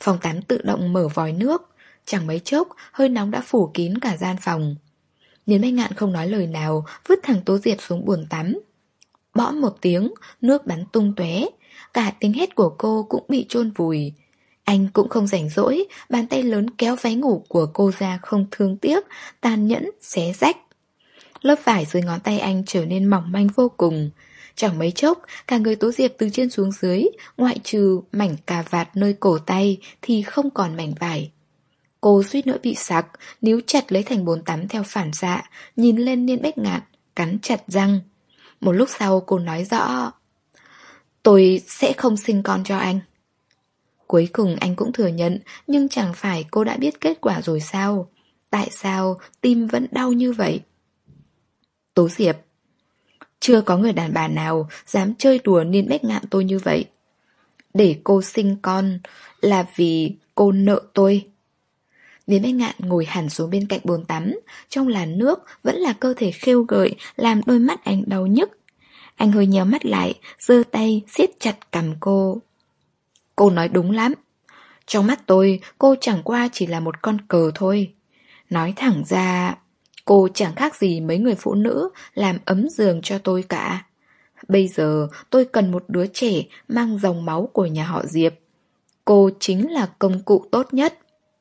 Phòng tắm tự động mở vòi nước. Chẳng mấy chốc, hơi nóng đã phủ kín cả gian phòng. Niên Bách Ngạn không nói lời nào, vứt thằng Tố Diệp xuống bồn tắm. Bõm một tiếng, nước bắn tung tóe, cả tiếng hét của cô cũng bị chôn vùi. Anh cũng không rảnh rỗi, bàn tay lớn kéo váy ngủ của cô ra không thương tiếc, tàn nhẫn, xé rách. Lớp vải dưới ngón tay anh trở nên mỏng manh vô cùng. Chẳng mấy chốc, cả người Tố Diệp từ trên xuống dưới, ngoại trừ mảnh cà vạt nơi cổ tay thì không còn mảnh vải. Cô suýt nữa bị sặc, níu chặt lấy thành bồn tắm theo phản xạ, nhìn lên Niên Bách Ngạn, cắn chặt răng. Một lúc sau cô nói rõ: tôi sẽ không sinh con cho anh. Cuối cùng anh cũng thừa nhận, nhưng chẳng phải cô đã biết kết quả rồi sao? Tại sao tim vẫn đau như vậy? Tố Diệp: chưa có người đàn bà nào dám chơi đùa Niên Bách Ngạn tôi như vậy. Để cô sinh con là vì cô nợ tôi. Niên Bách Ngạn ngồi hẳn xuống bên cạnh bồn tắm, trong làn nước vẫn là cơ thể khêu gợi, làm đôi mắt anh đau nhức. Anh hơi nhéo mắt lại, giơ tay siết chặt cằm cô. Cô nói đúng lắm. Trong mắt tôi, cô chẳng qua chỉ là một con cờ thôi. Nói thẳng ra, cô chẳng khác gì mấy người phụ nữ làm ấm giường cho tôi cả. Bây giờ tôi cần một đứa trẻ mang dòng máu của nhà họ Diệp. Cô chính là công cụ tốt nhất.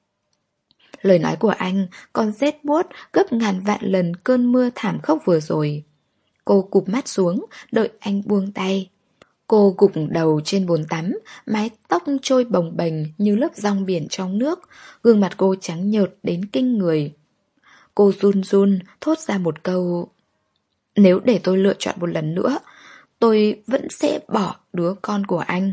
Lời nói của anh còn rét buốt gấp ngàn vạn lần cơn mưa thảm khốc vừa rồi. Cô cụp mắt xuống, đợi anh buông tay. Cô gục đầu trên bồn tắm, mái tóc trôi bồng bềnh như lớp rong biển trong nước, gương mặt cô trắng nhợt đến kinh người. Cô run run thốt ra một câu: nếu để tôi lựa chọn một lần nữa, tôi vẫn sẽ bỏ đứa con của anh.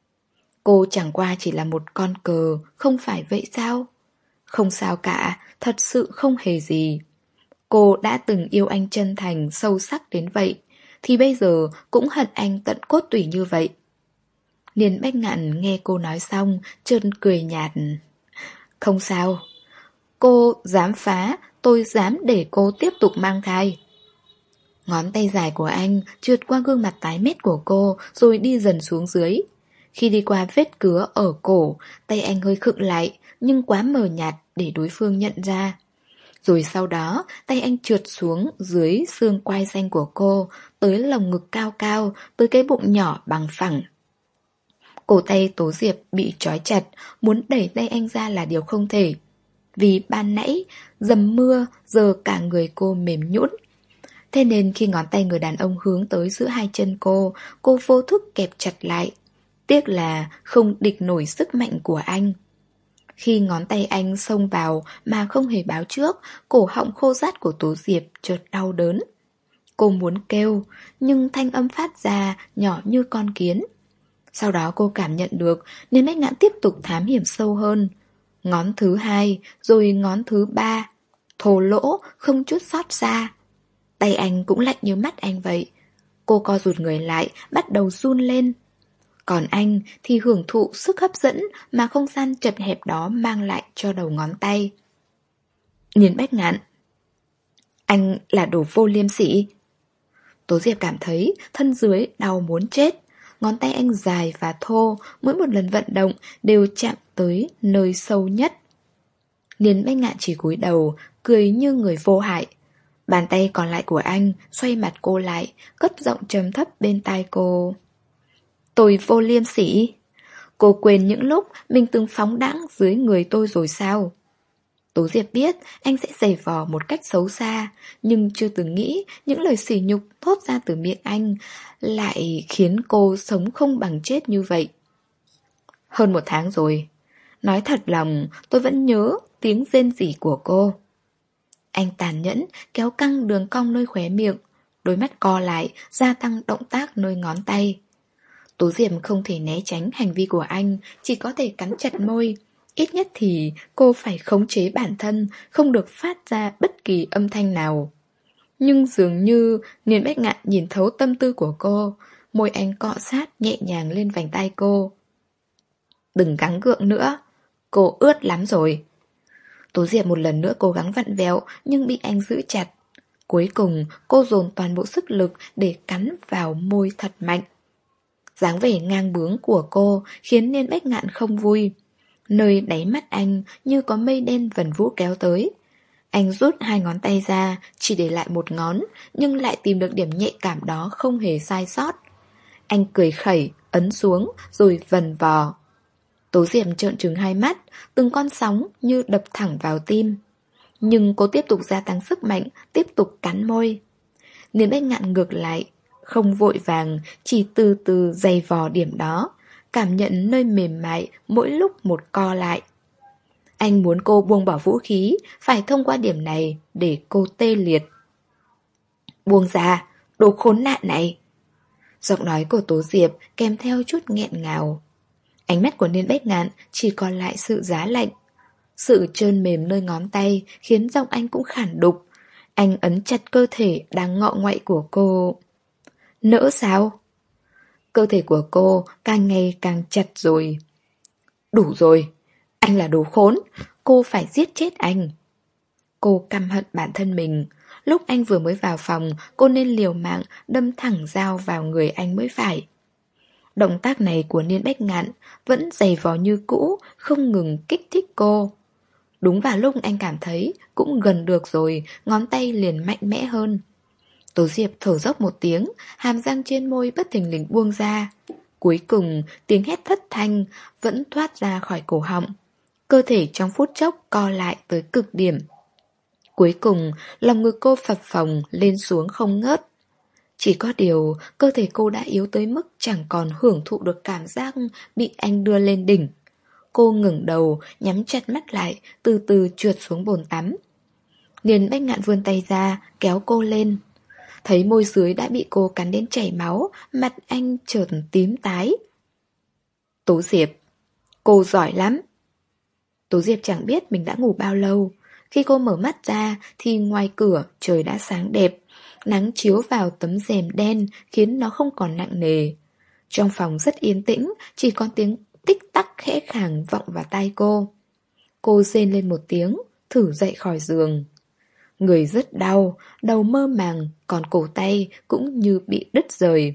Cô chẳng qua chỉ là một con cờ, không phải vậy sao? Không sao cả, thật sự không hề gì. Cô đã từng yêu anh chân thành, sâu sắc đến vậy, thì bây giờ cũng hận anh tận cốt tủy như vậy. Niên Bách Ngạn nghe cô nói xong, chợt cười nhạt. Không sao. Cô dám phá, tôi dám để cô tiếp tục mang thai. Ngón tay dài của anh trượt qua gương mặt tái mét của cô, rồi đi dần xuống dưới. Khi đi qua vết cứa ở cổ, tay anh hơi khựng lại, nhưng quá mờ nhạt để đối phương nhận ra. Rồi sau đó, tay anh trượt xuống dưới xương quai xanh của cô, tới lồng ngực cao cao, tới cái bụng nhỏ bằng phẳng. Cổ tay Tố Diệp bị trói chặt, muốn đẩy tay anh ra là điều không thể. Vì ban nãy, dầm mưa, giờ cả người cô mềm nhũn. Thế nên khi ngón tay người đàn ông hướng tới giữa hai chân cô, cô vô thức kẹp chặt lại. Tiếc là không địch nổi sức mạnh của anh. Khi ngón tay anh xông vào mà không hề báo trước, cổ họng khô rát của Tố Diệp chợt đau đớn. Cô muốn kêu, nhưng thanh âm phát ra nhỏ như con kiến. Sau đó cô cảm nhận được, nên Bách Ngạn tiếp tục thám hiểm sâu hơn. Ngón thứ hai, rồi ngón thứ ba. Thô lỗ, không chút xót xa. Tay anh cũng lạnh như mắt anh vậy. Cô co rụt người lại, bắt đầu run lên. Còn anh thì hưởng thụ sức hấp dẫn mà không gian chật hẹp đó mang lại cho đầu ngón tay. Niên Bách Ngạn: anh là đồ vô liêm sỉ. Tố Diệp cảm thấy thân dưới đau muốn chết. Ngón tay anh dài và thô, mỗi một lần vận động đều chạm tới nơi sâu nhất. Niên Bách Ngạn chỉ cúi đầu, cười như người vô hại. Bàn tay còn lại của anh xoay mặt cô lại, cất giọng trầm thấp bên tai cô. Tôi vô liêm sỉ. Cô quên những lúc mình từng phóng đãng dưới người tôi rồi sao? Tố Diệp biết anh sẽ giày vò một cách xấu xa, nhưng chưa từng nghĩ những lời sỉ nhục thốt ra từ miệng anh lại khiến cô sống không bằng chết như vậy. Hơn một tháng rồi. Nói thật lòng, tôi vẫn nhớ tiếng rên rỉ của cô. Anh tàn nhẫn kéo căng đường cong nơi khóe miệng, đôi mắt co lại, gia tăng động tác nơi ngón tay. Tố Diệp không thể né tránh hành vi của anh, chỉ có thể cắn chặt môi. Ít nhất thì cô phải khống chế bản thân, không được phát ra bất kỳ âm thanh nào. Nhưng dường như Niên Bách Ngạn nhìn thấu tâm tư của cô, môi anh cọ sát nhẹ nhàng lên vành tai cô. Đừng gắng gượng nữa, cô ướt lắm rồi. Tố Diệp một lần nữa cố gắng vặn vẹo nhưng bị anh giữ chặt. Cuối cùng cô dồn toàn bộ sức lực để cắn vào môi thật mạnh. Dáng vẻ ngang bướng của cô khiến Niên Bách Ngạn không vui. Nơi đáy mắt anh như có mây đen vần vũ kéo tới. Anh rút hai ngón tay ra, chỉ để lại một ngón, nhưng lại tìm được điểm nhạy cảm đó không hề sai sót. Anh cười khẩy, ấn xuống, rồi vần vò. Tố Diệp trợn trừng hai mắt, từng con sóng như đập thẳng vào tim. Nhưng cô tiếp tục gia tăng sức mạnh, tiếp tục cắn môi. Niềm Bách Ngạn ngược lại, không vội vàng, chỉ từ từ dày vò điểm đó, cảm nhận nơi mềm mại mỗi lúc một co lại. Anh muốn cô buông bỏ vũ khí, phải thông qua điểm này để cô tê liệt. Buông ra, đồ khốn nạn này. Giọng nói của Tố Diệp kèm theo chút nghẹn ngào. Ánh mắt của Niên Bách Ngạn chỉ còn lại sự giá lạnh. Sự trơn mềm nơi ngón tay khiến giọng anh cũng khản đục. Anh ấn chặt cơ thể đang ngọ nguậy của cô. Nỡ sao? Cơ thể của cô càng ngày càng chặt rồi. Đủ rồi, anh là đồ khốn, cô phải giết chết anh. Cô căm hận bản thân mình. Lúc anh vừa mới vào phòng, cô nên liều mạng đâm thẳng dao vào người anh mới phải. Động tác này của Niên Bách Ngạn vẫn giày vò như cũ, không ngừng kích thích cô. Đúng vào lúc anh cảm thấy cũng gần được rồi, ngón tay liền mạnh mẽ hơn. Tố Diệp thở dốc một tiếng, hàm răng trên môi bất thình lình buông ra. Cuối cùng, tiếng hét thất thanh vẫn thoát ra khỏi cổ họng. Cơ thể trong phút chốc co lại tới cực điểm. Cuối cùng, lòng ngực cô phập phồng lên xuống không ngớt. Chỉ có điều, cơ thể cô đã yếu tới mức chẳng còn hưởng thụ được cảm giác bị anh đưa lên đỉnh. Cô ngẩng đầu, nhắm chặt mắt lại, từ từ trượt xuống bồn tắm. Niên Bách Ngạn vươn tay ra, kéo cô lên. Thấy môi dưới đã bị cô cắn đến chảy máu, mặt anh chợt tím tái. Tố Diệp, cô giỏi lắm. Tố Diệp chẳng biết mình đã ngủ bao lâu. Khi cô mở mắt ra thì ngoài cửa trời đã sáng đẹp. Nắng chiếu vào tấm rèm đen khiến nó không còn nặng nề. Trong phòng rất yên tĩnh, chỉ có tiếng tích tắc khẽ khàng vọng vào tai cô. Cô rên lên một tiếng, thử dậy khỏi giường. Người rất đau, đầu mơ màng, còn cổ tay cũng như bị đứt rời.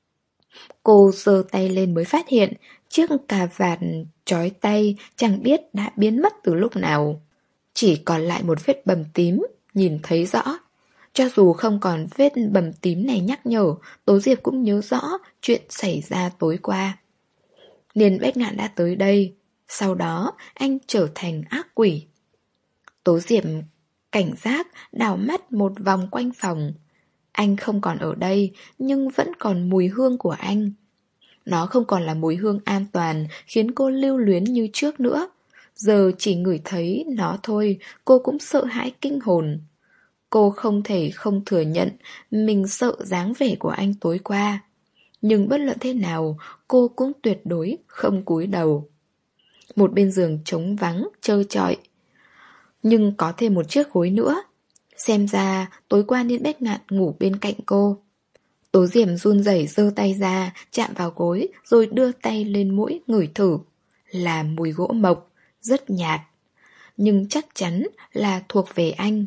Cô giơ tay lên mới phát hiện chiếc cà vạt trói tay chẳng biết đã biến mất từ lúc nào. Chỉ còn lại một vết bầm tím, nhìn thấy rõ. Cho dù không còn vết bầm tím này nhắc nhở, Tố Diệp cũng nhớ rõ chuyện xảy ra tối qua. Niên Bách Ngạn đã tới đây, sau đó anh trở thành ác quỷ. Tố Diệp cảnh giác đảo mắt một vòng quanh phòng. Anh không còn ở đây, nhưng vẫn còn mùi hương của anh. Nó không còn là mùi hương an toàn khiến cô lưu luyến như trước nữa. Giờ chỉ ngửi thấy nó thôi, cô cũng sợ hãi kinh hồn. Cô không thể không thừa nhận mình sợ dáng vẻ của anh tối qua. Nhưng bất luận thế nào, cô cũng tuyệt đối không cúi đầu. Một bên giường trống vắng, trơ trọi. Nhưng có thêm một chiếc gối nữa. Xem ra tối qua Niên Bách Ngạn ngủ bên cạnh cô. Tố Diệp run rẩy giơ tay ra, chạm vào gối, rồi đưa tay lên mũi ngửi thử. Là mùi gỗ mộc, rất nhạt. Nhưng chắc chắn là thuộc về anh.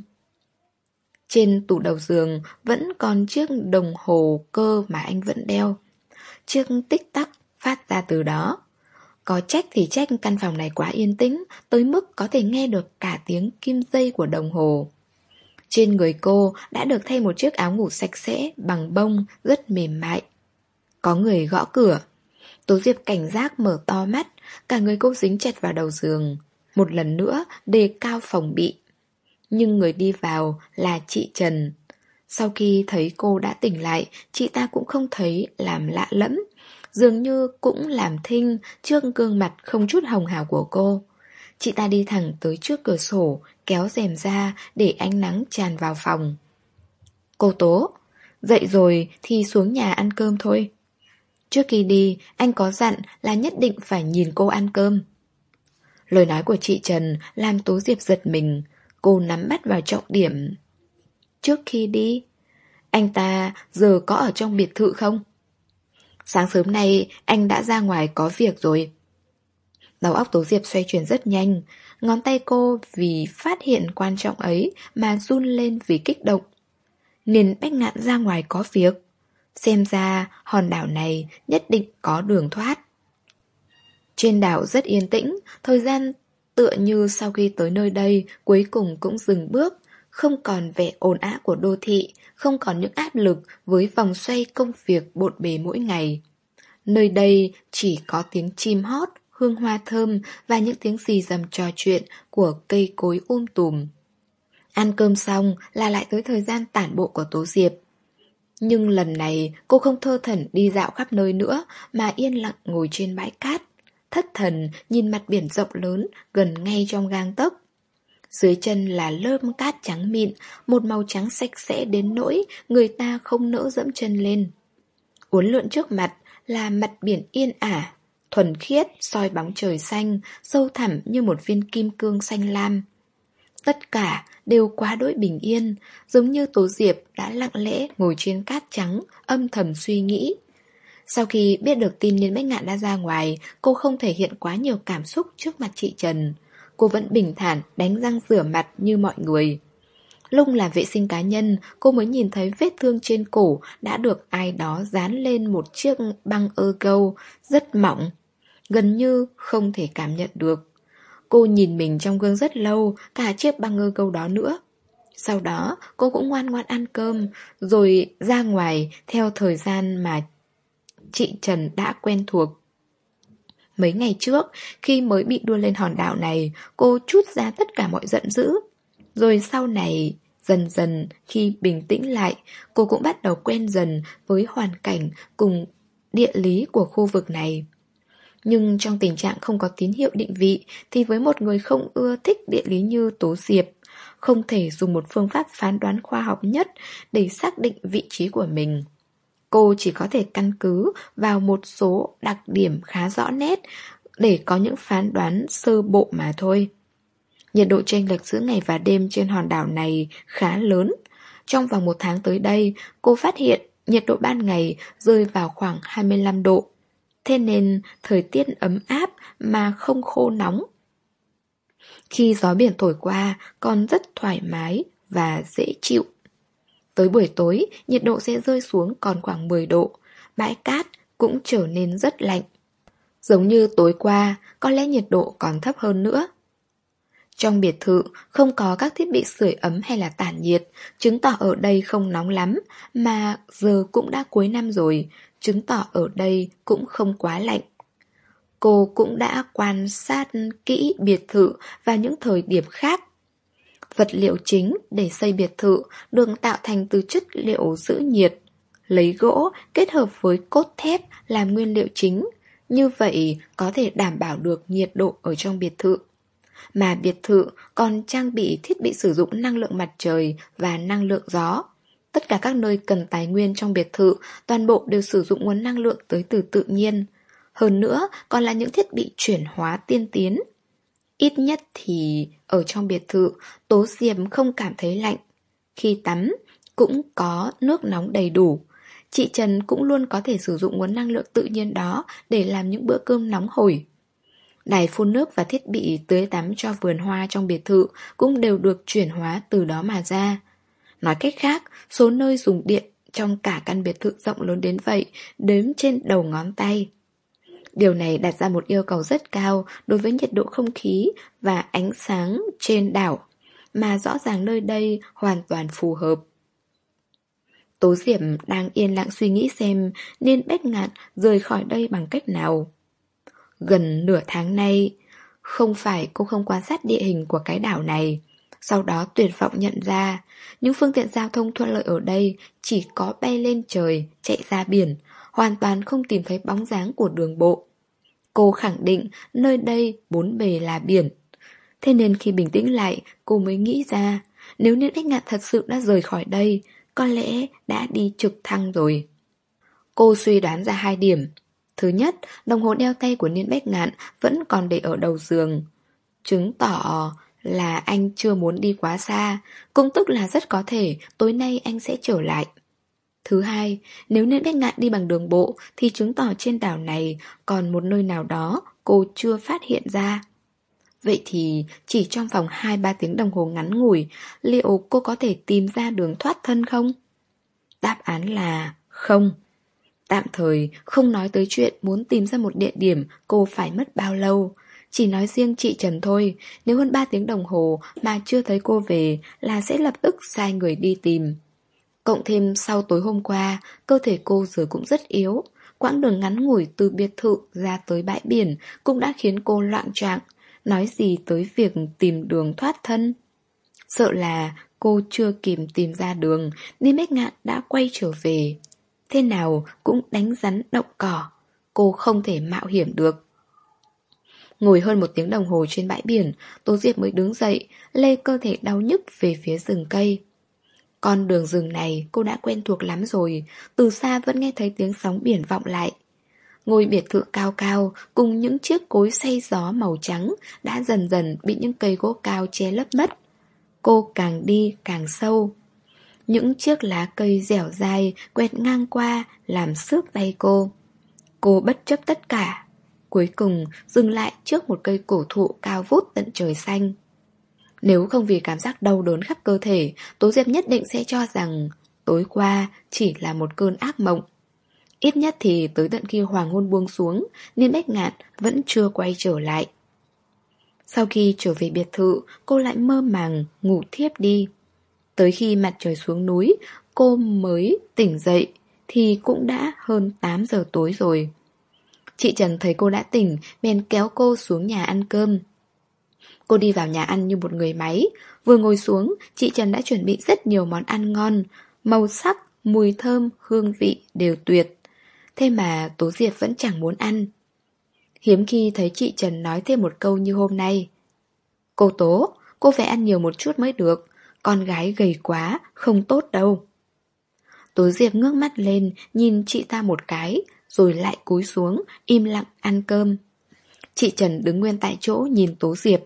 Trên tủ đầu giường vẫn còn chiếc đồng hồ cơ mà anh vẫn đeo. Chiếc tích tắc phát ra từ đó. Có trách thì trách căn phòng này quá yên tĩnh, tới mức có thể nghe được cả tiếng kim dây của đồng hồ. Trên người cô đã được thay một chiếc áo ngủ sạch sẽ bằng bông rất mềm mại. Có người gõ cửa. Tố Diệp cảnh giác mở to mắt, cả người cô dính chặt vào đầu giường. Một lần nữa đề cao phòng bị. Nhưng người đi vào là chị Trần. Sau khi thấy cô đã tỉnh lại, chị ta cũng không thấy làm lạ lẫm. Dường như cũng làm thinh trước gương mặt không chút hồng hào của cô. Chị ta đi thẳng tới trước cửa sổ, kéo rèm ra để ánh nắng tràn vào phòng. Cô Tố, dậy rồi thì xuống nhà ăn cơm thôi. Trước khi đi, anh có dặn là nhất định phải nhìn cô ăn cơm. Lời nói của chị Trần làm Tố Diệp giật mình. Cô nắm bắt vào trọng điểm. Trước khi đi, anh ta giờ có ở trong biệt thự không? Sáng sớm nay anh đã ra ngoài có việc rồi. Đầu óc Tố Diệp xoay chuyển rất nhanh. Ngón tay cô vì phát hiện quan trọng ấy mà run lên vì kích động. Niên Bách Ngạn ra ngoài có việc. Xem ra hòn đảo này nhất định có đường thoát. Trên đảo rất yên tĩnh, thời gian tựa như sau khi tới nơi đây cuối cùng cũng dừng bước, không còn vẻ ồn ào của đô thị, không còn những áp lực với vòng xoay công việc bộn bề mỗi ngày. Nơi đây chỉ có tiếng chim hót, hương hoa thơm và những tiếng rì rầm trò chuyện của cây cối um tùm. Ăn cơm xong là lại tới thời gian tản bộ của Tố Diệp. Nhưng lần này cô không thơ thẩn đi dạo khắp nơi nữa mà yên lặng ngồi trên bãi cát, thất thần nhìn mặt biển rộng lớn gần ngay trong gang tấc. Dưới chân là lớp cát trắng mịn, một màu trắng sạch sẽ đến nỗi người ta không nỡ dẫm chân lên. Uốn lượn trước mặt là mặt biển yên ả, thuần khiết soi bóng trời xanh, sâu thẳm như một viên kim cương xanh lam. Tất cả đều quá đỗi bình yên, giống như Tố Diệp đã lặng lẽ ngồi trên cát trắng, âm thầm suy nghĩ. Sau khi biết được tin Niên Bách Ngạn đã ra ngoài, cô không thể hiện quá nhiều cảm xúc trước mặt chị Trần. Cô vẫn bình thản đánh răng rửa mặt như mọi người. Lúc làm vệ sinh cá nhân, cô mới nhìn thấy vết thương trên cổ đã được ai đó dán lên một chiếc băng ơ gâu rất mỏng, gần như không thể cảm nhận được. Cô nhìn mình trong gương rất lâu, cả chiếc băng ơ gâu đó nữa. Sau đó cô cũng ngoan ngoãn ăn cơm, rồi ra ngoài theo thời gian mà chị Trần đã quen thuộc. Mấy ngày trước, khi mới bị đưa lên hòn đảo này, cô trút ra tất cả mọi giận dữ. Rồi sau này, dần dần khi bình tĩnh lại, cô cũng bắt đầu quen dần với hoàn cảnh cùng địa lý của khu vực này. Nhưng trong tình trạng không có tín hiệu định vị thì với một người không ưa thích địa lý như Tố Diệp, không thể dùng một phương pháp phán đoán khoa học nhất để xác định vị trí của mình. Cô chỉ có thể căn cứ vào một số đặc điểm khá rõ nét để có những phán đoán sơ bộ mà thôi. Nhiệt độ chênh lệch giữa ngày và đêm trên hòn đảo này khá lớn. Trong vòng một tháng tới đây, cô phát hiện nhiệt độ ban ngày rơi vào khoảng hai mươi lăm độ. Thế nên thời tiết ấm áp mà không khô nóng. Khi gió biển thổi qua còn rất thoải mái và dễ chịu. Tới buổi tối, nhiệt độ sẽ rơi xuống còn khoảng mười độ. Bãi cát cũng trở nên rất lạnh. Giống như tối qua, có lẽ nhiệt độ còn thấp hơn nữa. Trong biệt thự không có các thiết bị sưởi ấm hay là tản nhiệt, chứng tỏ ở đây không nóng lắm, mà giờ cũng đã cuối năm rồi, chứng tỏ ở đây cũng không quá lạnh. Cô cũng đã quan sát kỹ biệt thự vào những thời điểm khác. Vật liệu chính để xây biệt thự được tạo thành từ chất liệu giữ nhiệt, lấy gỗ kết hợp với cốt thép làm nguyên liệu chính, như vậy có thể đảm bảo được nhiệt độ ở trong biệt thự. Mà biệt thự còn trang bị thiết bị sử dụng năng lượng mặt trời và năng lượng gió. Tất cả các nơi cần tài nguyên trong biệt thự, toàn bộ đều sử dụng nguồn năng lượng tới từ tự nhiên. Hơn nữa còn là những thiết bị chuyển hóa tiên tiến. Ít nhất thì ở trong biệt thự, Tố Diệp không cảm thấy lạnh. Khi tắm cũng có nước nóng đầy đủ. Chị Trần cũng luôn có thể sử dụng nguồn năng lượng tự nhiên đó để làm những bữa cơm nóng hổi. Đài phun nước và thiết bị tưới tắm cho vườn hoa trong biệt thự cũng đều được chuyển hóa từ đó mà ra. Nói cách khác, số nơi dùng điện trong cả căn biệt thự rộng lớn đến vậy đếm trên đầu ngón tay. Điều này đặt ra một yêu cầu rất cao đối với nhiệt độ không khí và ánh sáng trên đảo, mà rõ ràng nơi đây hoàn toàn phù hợp. Tố Diệp đang yên lặng suy nghĩ xem nên Bách Ngạn rời khỏi đây bằng cách nào. Gần nửa tháng nay, không phải cô không quan sát địa hình của cái đảo này, sau đó tuyệt vọng nhận ra những phương tiện giao thông thuận lợi ở đây chỉ có bay lên trời, chạy ra biển, hoàn toàn không tìm thấy bóng dáng của đường bộ. Cô khẳng định nơi đây bốn bề là biển. Thế nên khi bình tĩnh lại, cô mới nghĩ ra nếu Niên Bách Ngạn thật sự đã rời khỏi đây, có lẽ đã đi trực thăng rồi. Cô suy đoán ra hai điểm. Thứ nhất, đồng hồ đeo tay của Niên Bách Ngạn vẫn còn để ở đầu giường, chứng tỏ là anh chưa muốn đi quá xa, cũng tức là rất có thể tối nay anh sẽ trở lại. Thứ hai, nếu Niên Bách Ngạn đi bằng đường bộ thì chứng tỏ trên đảo này còn một nơi nào đó cô chưa phát hiện ra. Vậy thì chỉ trong vòng hai ba tiếng đồng hồ ngắn ngủi, liệu cô có thể tìm ra đường thoát thân không? Đáp án là không. Tạm thời không nói tới chuyện muốn tìm ra một địa điểm cô phải mất bao lâu. Chỉ nói riêng chị Trần thôi, nếu hơn ba tiếng đồng hồ mà chưa thấy cô về là sẽ lập tức sai người đi tìm. Cộng thêm sau tối hôm qua, cơ thể cô giờ cũng rất yếu. Quãng đường ngắn ngủi từ biệt thự ra tới bãi biển cũng đã khiến cô loạng choạng, nói gì tới việc tìm đường thoát thân. Sợ là cô chưa kịp tìm ra đường, Niêm Bách Ngạn đã quay trở về. Thế nào cũng đánh rắn động cỏ, cô không thể mạo hiểm được. Ngồi hơn một tiếng đồng hồ trên bãi biển, Tố Diệp mới đứng dậy, lê cơ thể đau nhức về phía rừng cây. Con đường rừng này cô đã quen thuộc lắm rồi, từ xa vẫn nghe thấy tiếng sóng biển vọng lại. Ngôi biệt thự cao cao cùng những chiếc cối xay gió màu trắng đã dần dần bị những cây gỗ cao che lấp mất. Cô càng đi càng sâu. Những chiếc lá cây dẻo dai quẹt ngang qua làm xước tay cô. Cô bất chấp tất cả, cuối cùng dừng lại trước một cây cổ thụ cao vút tận trời xanh. Nếu không vì cảm giác đau đớn khắp cơ thể, Tố Diệp nhất định sẽ cho rằng tối qua chỉ là một cơn ác mộng. Ít nhất thì tới tận khi hoàng hôn buông xuống, Niên Bách Ngạn vẫn chưa quay trở lại. Sau khi trở về biệt thự, cô lại mơ màng ngủ thiếp đi. Tới khi mặt trời xuống núi, cô mới tỉnh dậy thì cũng đã hơn tám giờ tối rồi. Chị Trần thấy cô đã tỉnh, bèn kéo cô xuống nhà ăn cơm. Cô đi vào nhà ăn như một người máy. Vừa ngồi xuống, chị Trần đã chuẩn bị rất nhiều món ăn ngon. Màu sắc, mùi thơm, hương vị đều tuyệt. Thế mà Tố Diệp vẫn chẳng muốn ăn. Hiếm khi thấy chị Trần nói thêm một câu như hôm nay. Cô Tố, cô phải ăn nhiều một chút mới được. Con gái gầy quá, không tốt đâu. Tố Diệp ngước mắt lên, nhìn chị ta một cái, rồi lại cúi xuống, im lặng ăn cơm. Chị Trần đứng nguyên tại chỗ nhìn Tố Diệp.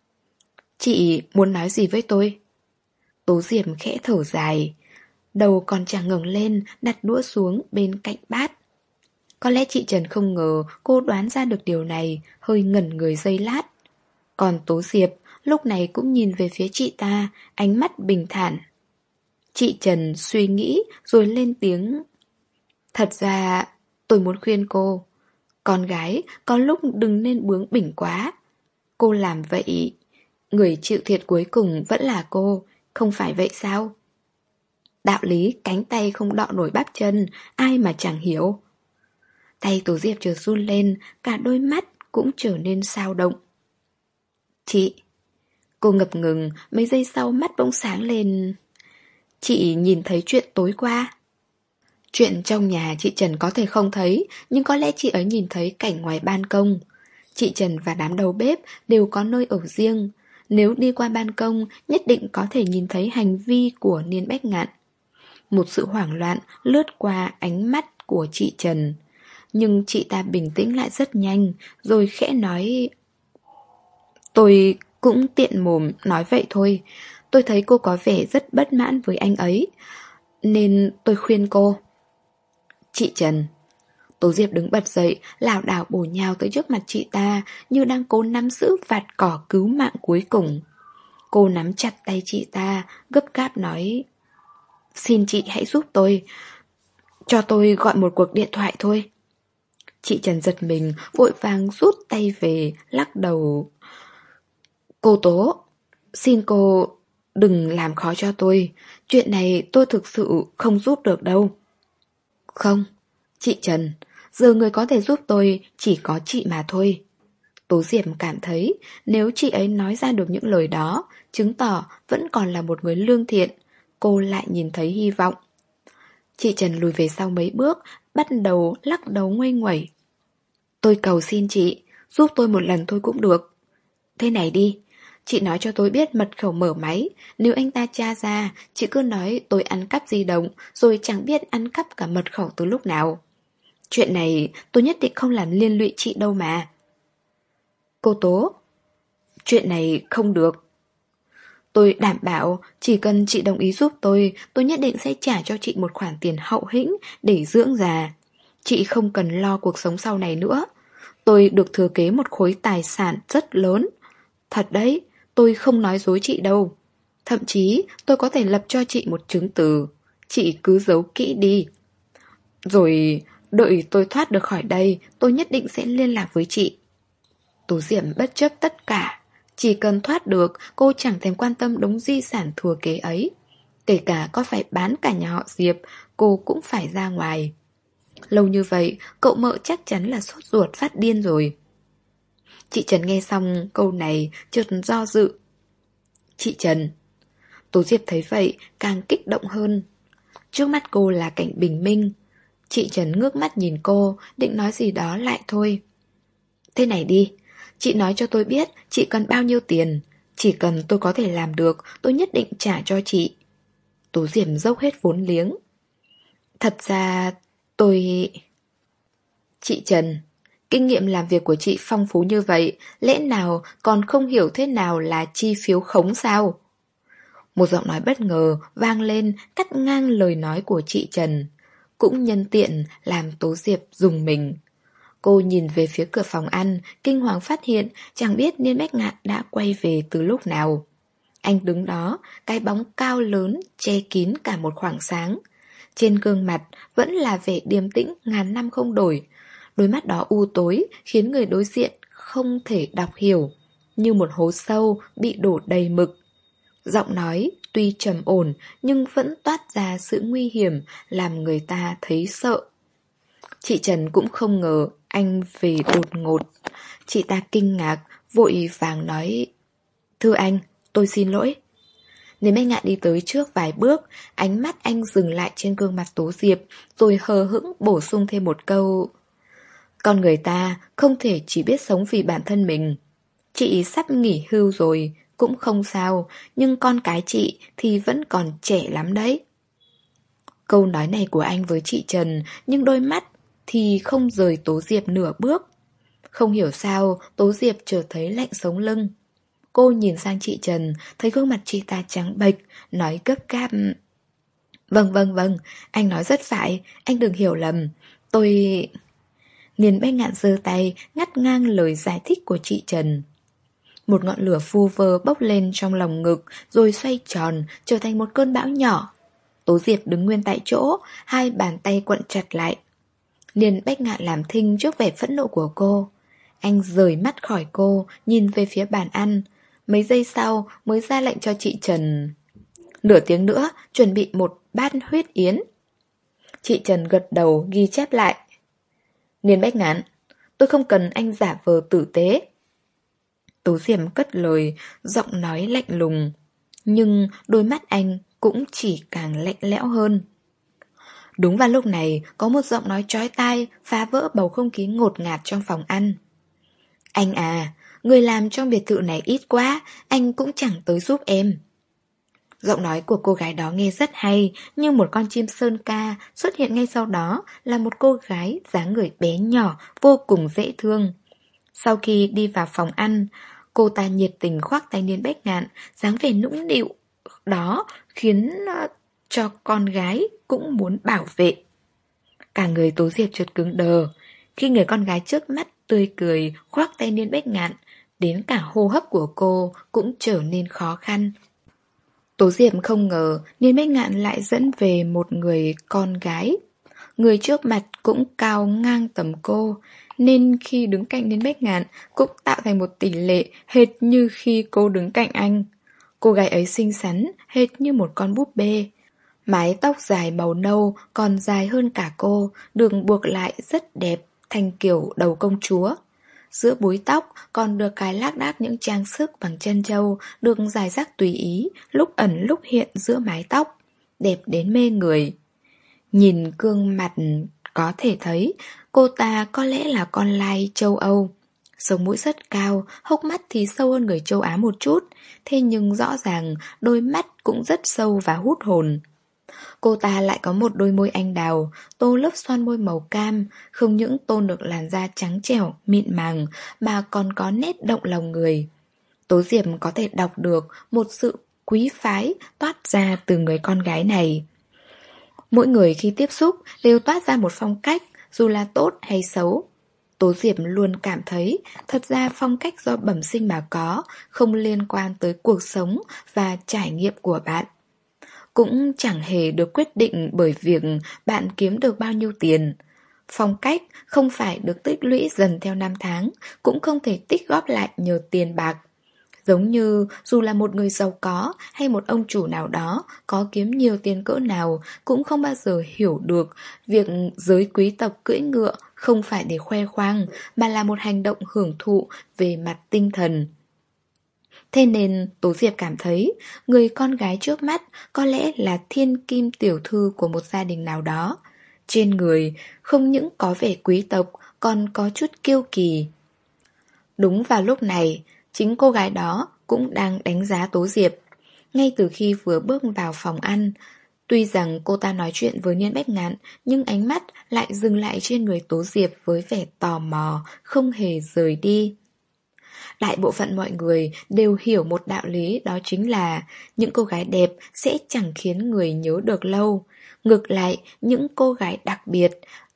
Chị muốn nói gì với tôi? Tố Diệp khẽ thở dài, đầu còn chẳng ngẩng lên, đặt đũa xuống bên cạnh bát. Có lẽ chị Trần không ngờ cô đoán ra được điều này, hơi ngẩn người giây lát. Còn Tố Diệp lúc này cũng nhìn về phía chị ta, ánh mắt bình thản. Chị Trần suy nghĩ rồi lên tiếng. Thật ra tôi muốn khuyên cô, con gái có lúc đừng nên bướng bỉnh quá. Cô làm vậy, người chịu thiệt cuối cùng vẫn là cô, không phải vậy sao? Đạo lý cánh tay không đọ nổi bắp chân, ai mà chẳng hiểu. Tay Tố Diệp chợt run lên, cả đôi mắt cũng trở nên sao động. Chị... Cô ngập ngừng, mấy giây sau mắt bỗng sáng lên. Chị nhìn thấy chuyện tối qua. Chuyện trong nhà chị Trần có thể không thấy, nhưng có lẽ chị ấy nhìn thấy cảnh ngoài ban công. Chị Trần và đám đầu bếp đều có nơi ở riêng. Nếu đi qua ban công, nhất định có thể nhìn thấy hành vi của Niên Bách Ngạn. Một sự hoảng loạn lướt qua ánh mắt của chị Trần. Nhưng chị ta bình tĩnh lại rất nhanh, rồi khẽ nói. Tôi cũng tiện mồm nói vậy thôi. Tôi thấy cô có vẻ rất bất mãn với anh ấy, nên tôi khuyên cô. Chị Trần. Tố Diệp đứng bật dậy, lảo đảo bổ nhào tới trước mặt chị ta, như đang cố nắm giữ vạt cỏ cứu mạng cuối cùng. Cô nắm chặt tay chị ta, gấp gáp nói. Xin chị hãy giúp tôi. Cho tôi gọi một cuộc điện thoại thôi. Chị Trần giật mình, vội vàng rút tay về, lắc đầu. Cô Tố, xin cô đừng làm khó cho tôi. Chuyện này tôi thực sự không giúp được đâu. Không, chị Trần, giờ người có thể giúp tôi chỉ có chị mà thôi. Tố Diệp cảm thấy nếu chị ấy nói ra được những lời đó, chứng tỏ vẫn còn là một người lương thiện. Cô lại nhìn thấy hy vọng. Chị Trần lùi về sau mấy bước, bắt đầu lắc đầu nguây nguẩy. Tôi cầu xin chị, giúp tôi một lần thôi cũng được. Thế này đi, chị nói cho tôi biết mật khẩu mở máy. Nếu anh ta tra ra, chị cứ nói tôi ăn cắp di động, rồi chẳng biết ăn cắp cả mật khẩu từ lúc nào. Chuyện này tôi nhất định không làm liên lụy chị đâu mà. Cô Tố, chuyện này không được. Tôi đảm bảo chỉ cần chị đồng ý giúp tôi, tôi nhất định sẽ trả cho chị một khoản tiền hậu hĩnh để dưỡng già. Chị không cần lo cuộc sống sau này nữa. Tôi được thừa kế một khối tài sản rất lớn. Thật đấy, tôi không nói dối chị đâu. Thậm chí tôi có thể lập cho chị một chứng từ. Chị cứ giấu kỹ đi. Rồi Đợi tôi thoát được khỏi đây, tôi nhất định sẽ liên lạc với chị. Tố Diệp bất chấp tất cả. Chỉ cần thoát được, cô chẳng thèm quan tâm đống di sản thừa kế ấy. Kể cả có phải bán cả nhà họ Diệp, cô cũng phải ra ngoài. Lâu như vậy, cậu mợ chắc chắn là sốt ruột phát điên rồi. Chị Trần nghe xong câu này, chợt do dự. Chị Trần. Tố Diệp thấy vậy, càng kích động hơn. Trước mắt cô là cảnh bình minh. Chị Trần ngước mắt nhìn cô, định nói gì đó lại thôi. Thế này đi, chị nói cho tôi biết chị cần bao nhiêu tiền. Chỉ cần tôi có thể làm được, tôi nhất định trả cho chị. Tố Diệp dốc hết vốn liếng. Thật ra tôi... Chị Trần, kinh nghiệm làm việc của chị phong phú như vậy, lẽ nào còn không hiểu thế nào là chi phiếu khống sao? Một giọng nói bất ngờ vang lên cắt ngang lời nói của chị Trần. Cũng nhân tiện làm Tố Diệp rùng mình. Cô nhìn về phía cửa phòng ăn, kinh hoàng phát hiện chẳng biết Niên Bách Ngạn đã quay về từ lúc nào. Anh đứng đó, cái bóng cao lớn che kín cả một khoảng sáng. Trên gương mặt vẫn là vẻ điềm tĩnh ngàn năm không đổi. Đôi mắt đó u tối khiến người đối diện không thể đọc hiểu, như một hố sâu bị đổ đầy mực. Giọng nói tuy trầm ổn nhưng vẫn toát ra sự nguy hiểm làm người ta thấy sợ. Chị Trần cũng không ngờ anh về đột ngột. Chị ta kinh ngạc, vội vàng nói: Thưa anh, tôi xin lỗi. Nên Bách Ngạn đi tới trước vài bước, ánh mắt anh dừng lại trên gương mặt Tố Diệp, rồi hờ hững bổ sung thêm một câu: Con người ta không thể chỉ biết sống vì bản thân mình. Chị sắp nghỉ hưu rồi, cũng không sao, nhưng con cái chị thì vẫn còn trẻ lắm đấy. Câu nói này của anh với chị Trần, nhưng đôi mắt thì không rời Tố Diệp nửa bước. Không hiểu sao, Tố Diệp chợt thấy lạnh sống lưng. Cô nhìn sang chị Trần, thấy gương mặt chị ta trắng bệch, nói gấp gáp: Vâng vâng vâng, anh nói rất phải, anh đừng hiểu lầm. Tôi... Niên Bách Ngạn giơ tay, ngắt ngang lời giải thích của chị Trần. Một ngọn lửa vu vơ bốc lên trong lòng ngực, rồi xoay tròn, trở thành một cơn bão nhỏ. Tố Diệp đứng nguyên tại chỗ, hai bàn tay quặn chặt lại. Niên Bách Ngạn làm thinh trước vẻ phẫn nộ của cô. Anh rời mắt khỏi cô, nhìn về phía bàn ăn. Mấy giây sau mới ra lệnh cho chị Trần: Nửa tiếng nữa, chuẩn bị một bát huyết yến. Chị Trần gật đầu ghi chép lại. Niên Bách Ngạn, tôi không cần anh giả vờ tử tế. Tố Diệp cất lời, giọng nói lạnh lùng. Nhưng đôi mắt anh cũng chỉ càng lạnh lẽo hơn. Đúng vào lúc này, có một giọng nói chói tai phá vỡ bầu không khí ngột ngạt trong phòng ăn. Anh à, người làm trong biệt thự này ít quá, anh cũng chẳng tới giúp em. Giọng nói của cô gái đó nghe rất hay, như một con chim sơn ca. Xuất hiện ngay sau đó là một cô gái dáng người bé nhỏ, vô cùng dễ thương. Sau khi đi vào phòng ăn, cô ta nhiệt tình khoác tay Niên Bách Ngạn, dáng vẻ nũng nịu đó khiến uh, cho con gái cũng muốn bảo vệ. Cả người Tố Diệp chợt cứng đờ. Khi người con gái trước mắt tươi cười khoác tay Niên Bách Ngạn, đến cả hô hấp của cô cũng trở nên khó khăn. Tố Diệp không ngờ Niên Bách Ngạn lại dẫn về một người con gái. Người trước mặt cũng cao ngang tầm cô, nên khi đứng cạnh Niên Bách Ngạn cũng tạo thành một tỷ lệ hệt như khi cô đứng cạnh anh. Cô gái ấy xinh xắn, hệt như một con búp bê. Mái tóc dài màu nâu còn dài hơn cả cô, đường buộc lại rất đẹp, thành kiểu đầu công chúa. Giữa búi tóc còn được cài lác đác những trang sức bằng trân châu, được rải rác tùy ý, lúc ẩn lúc hiện giữa mái tóc, đẹp đến mê người. Nhìn gương mặt có thể thấy cô ta có lẽ là con lai châu Âu. Sống mũi rất cao, hốc mắt thì sâu hơn người châu Á một chút, thế nhưng rõ ràng đôi mắt cũng rất sâu và hút hồn. Cô ta lại có một đôi môi anh đào, tô lớp son môi màu cam, không những tôn được làn da trắng trẻo, mịn màng, mà còn có nét động lòng người. Tố Diệp có thể đọc được một sự quý phái toát ra từ người con gái này. Mỗi người khi tiếp xúc đều toát ra một phong cách, dù là tốt hay xấu. Tố Diệp luôn cảm thấy thật ra phong cách do bẩm sinh mà có, không liên quan tới cuộc sống và trải nghiệm của bạn. Cũng chẳng hề được quyết định bởi việc bạn kiếm được bao nhiêu tiền. Phong cách không phải được tích lũy dần theo năm tháng, cũng không thể tích góp lại nhờ tiền bạc. Giống như dù là một người giàu có hay một ông chủ nào đó có kiếm nhiều tiền cỡ nào cũng không bao giờ hiểu được việc giới quý tộc cưỡi ngựa không phải để khoe khoang mà là một hành động hưởng thụ về mặt tinh thần. Thế nên Tố Diệp cảm thấy người con gái trước mắt có lẽ là thiên kim tiểu thư của một gia đình nào đó. Trên người không những có vẻ quý tộc còn có chút kiêu kỳ. Đúng vào lúc này, chính cô gái đó cũng đang đánh giá Tố Diệp. Ngay từ khi vừa bước vào phòng ăn, tuy rằng cô ta nói chuyện với Niên Bách Ngạn, nhưng ánh mắt lại dừng lại trên người Tố Diệp với vẻ tò mò, không hề rời đi. Đại bộ phận mọi người đều hiểu một đạo lý, đó chính là những cô gái đẹp sẽ chẳng khiến người nhớ được lâu. Ngược lại, những cô gái đặc biệt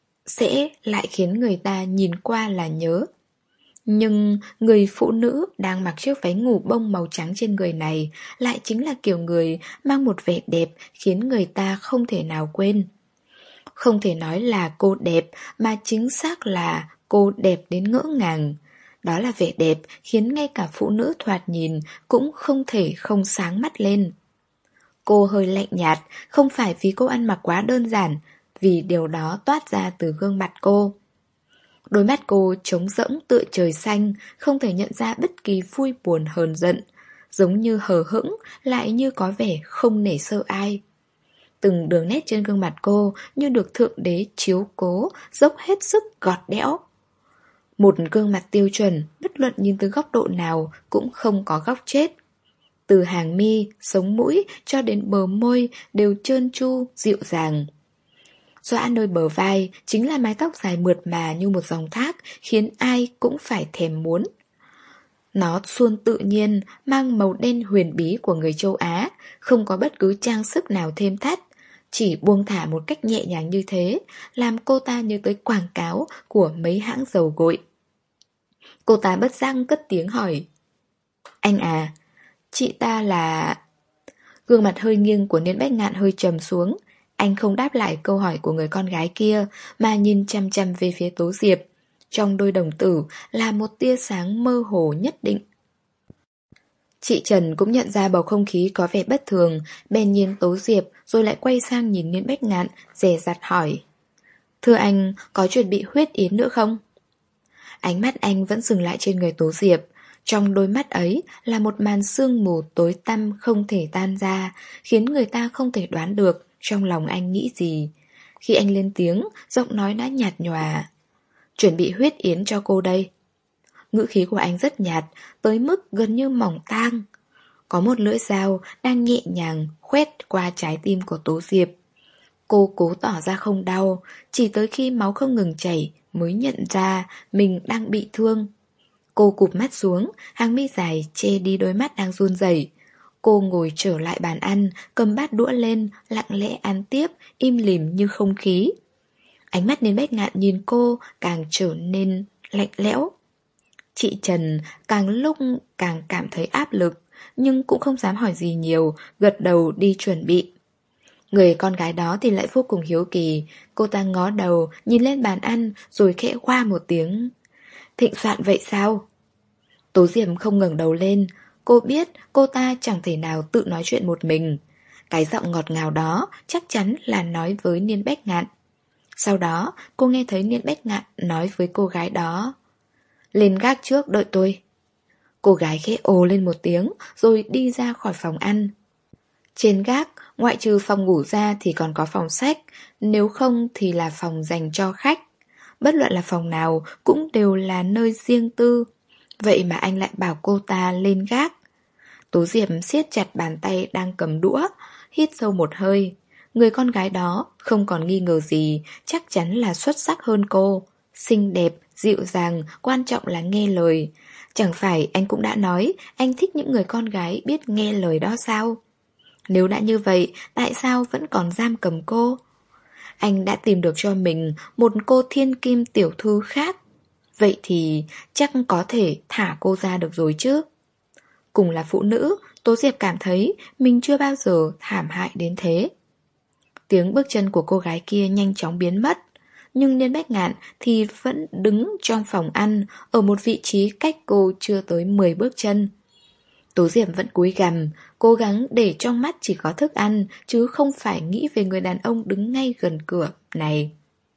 sẽ lại khiến người ta nhìn qua là nhớ. Nhưng người phụ nữ đang mặc chiếc váy ngủ bông màu trắng trên người này lại chính là kiểu người mang một vẻ đẹp khiến người ta không thể nào quên. Không thể nói là cô đẹp mà chính xác là cô đẹp đến ngỡ ngàng. Đó là vẻ đẹp khiến ngay cả phụ nữ thoạt nhìn cũng không thể không sáng mắt lên. Cô hơi lạnh nhạt, không phải vì cô ăn mặc quá đơn giản, vì điều đó toát ra từ gương mặt cô. Đôi mắt cô trống rỗng tựa trời xanh, không thể nhận ra bất kỳ vui buồn hờn giận, giống như hờ hững lại như có vẻ không nể sợ ai. Từng đường nét trên gương mặt cô như được Thượng Đế chiếu cố, dốc hết sức gọt đẽo. Một gương mặt tiêu chuẩn, bất luận nhìn từ góc độ nào cũng không có góc chết. Từ hàng mi, sống mũi cho đến bờ môi đều trơn tru, dịu dàng. Xõa nơi bờ vai chính là mái tóc dài mượt mà như một dòng thác, khiến ai cũng phải thèm muốn. Nó suôn tự nhiên, mang màu đen huyền bí của người châu Á, không có bất cứ trang sức nào thêm thắt. Chỉ buông thả một cách nhẹ nhàng như thế, làm cô ta nhớ tới quảng cáo của mấy hãng dầu gội. Cô ta bất giác cất tiếng hỏi: "Anh à, chị ta là..." Gương mặt hơi nghiêng của Niên Bách Ngạn hơi trầm xuống. Anh không đáp lại câu hỏi của người con gái kia, mà nhìn chăm chăm về phía Tố Diệp. Trong đôi đồng tử là một tia sáng mơ hồ nhất định. Chị Trần cũng nhận ra bầu không khí có vẻ bất thường, bèn nhìn Tố Diệp rồi lại quay sang nhìn Niên Bách Ngạn, dè dặt hỏi: "Thưa anh, có chuẩn bị huyết yến nữa không?" Ánh mắt anh vẫn dừng lại trên người Tố Diệp. Trong đôi mắt ấy là một màn sương mù tối tăm không thể tan ra, khiến người ta không thể đoán được trong lòng anh nghĩ gì. Khi anh lên tiếng, giọng nói đã nhạt nhòa: "Chuẩn bị huyết yến cho cô đây." Ngữ khí của anh rất nhạt, tới mức gần như mỏng tang. Có một lưỡi dao đang nhẹ nhàng khoét qua trái tim của Tố Diệp. Cô cố tỏ ra không đau, chỉ tới khi máu không ngừng chảy mới nhận ra mình đang bị thương. Cô cụp mắt xuống, hàng mi dài che đi đôi mắt đang run rẩy. Cô ngồi trở lại bàn ăn, cầm bát đũa lên, lặng lẽ ăn tiếp, im lìm như không khí. Ánh mắt Niên Bách Ngạn nhìn cô càng trở nên lạnh lẽo. Chị Trần càng lúc càng cảm thấy áp lực, nhưng cũng không dám hỏi gì nhiều, gật đầu đi chuẩn bị. Người con gái đó thì lại vô cùng hiếu kỳ. Cô ta ngó đầu, nhìn lên bàn ăn, rồi khẽ qua một tiếng: "Thịnh soạn vậy sao?" Tố Diệp không ngẩng đầu lên. Cô biết cô ta chẳng thể nào tự nói chuyện một mình. Cái giọng ngọt ngào đó chắc chắn là nói với Niên Bách Ngạn. Sau đó cô nghe thấy Niên Bách Ngạn nói với cô gái đó: "Lên gác trước đợi tôi." Cô gái khẽ ồ lên một tiếng rồi đi ra khỏi phòng ăn. Trên gác, ngoại trừ phòng ngủ ra thì còn có phòng sách, nếu không thì là phòng dành cho khách. Bất luận là phòng nào cũng đều là nơi riêng tư. Vậy mà anh lại bảo cô ta lên gác. Tố Diệp siết chặt bàn tay đang cầm đũa, hít sâu một hơi. Người con gái đó không còn nghi ngờ gì, chắc chắn là xuất sắc hơn cô. Xinh đẹp, dịu dàng, quan trọng là nghe lời. Chẳng phải anh cũng đã nói anh thích những người con gái biết nghe lời đó sao? Nếu đã như vậy, tại sao vẫn còn giam cầm cô? Anh đã tìm được cho mình một cô thiên kim tiểu thư khác. Vậy thì chắc có thể thả cô ra được rồi chứ. Cùng là phụ nữ, Tố Diệp cảm thấy mình chưa bao giờ thảm hại đến thế. Tiếng bước chân của cô gái kia nhanh chóng biến mất. nhưng Niên Bách Ngạn thì vẫn đứng trong phòng ăn, ở một vị trí cách cô chưa tới mười bước chân. Tố Diệp vẫn cúi gằm, cố gắng để trong mắt chỉ có thức ăn, chứ không phải nghĩ về người đàn ông đứng ngay gần cửa này.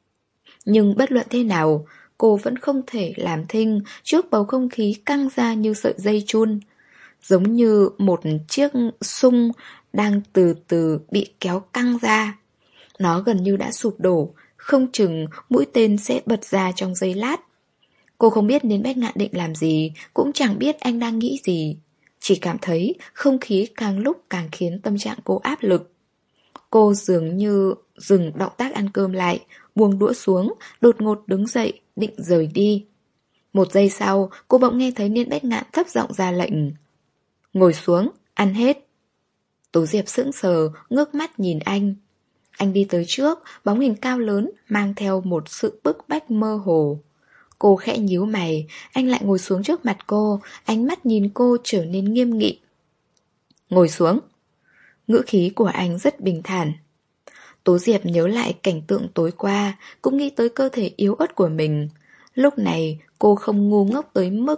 Nhưng bất luận thế nào, cô vẫn không thể làm thinh trước bầu không khí căng ra như sợi dây chun, giống như một chiếc sung đang từ từ bị kéo căng ra. Nó gần như đã sụp đổ, không chừng mũi tên sẽ bật ra trong giây lát. Cô không biết Niên Bách Ngạn định làm gì, cũng chẳng biết anh đang nghĩ gì. Chỉ cảm thấy không khí càng lúc càng khiến tâm trạng cô áp lực. Cô dường như dừng động tác ăn cơm lại, buông đũa xuống, đột ngột đứng dậy, định rời đi. Một giây sau, cô bỗng nghe thấy Niên Bách Ngạn thấp giọng ra lệnh. Ngồi xuống, ăn hết. Tố Diệp sững sờ, ngước mắt nhìn anh. Anh đi tới trước, bóng hình cao lớn, mang theo một sự bức bách mơ hồ. Cô khẽ nhíu mày, anh lại ngồi xuống trước mặt cô, ánh mắt nhìn cô trở nên nghiêm nghị. Ngồi xuống. Ngữ khí của anh rất bình thản. Tố Diệp nhớ lại cảnh tượng tối qua, cũng nghĩ tới cơ thể yếu ớt của mình. Lúc này cô không ngu ngốc tới mức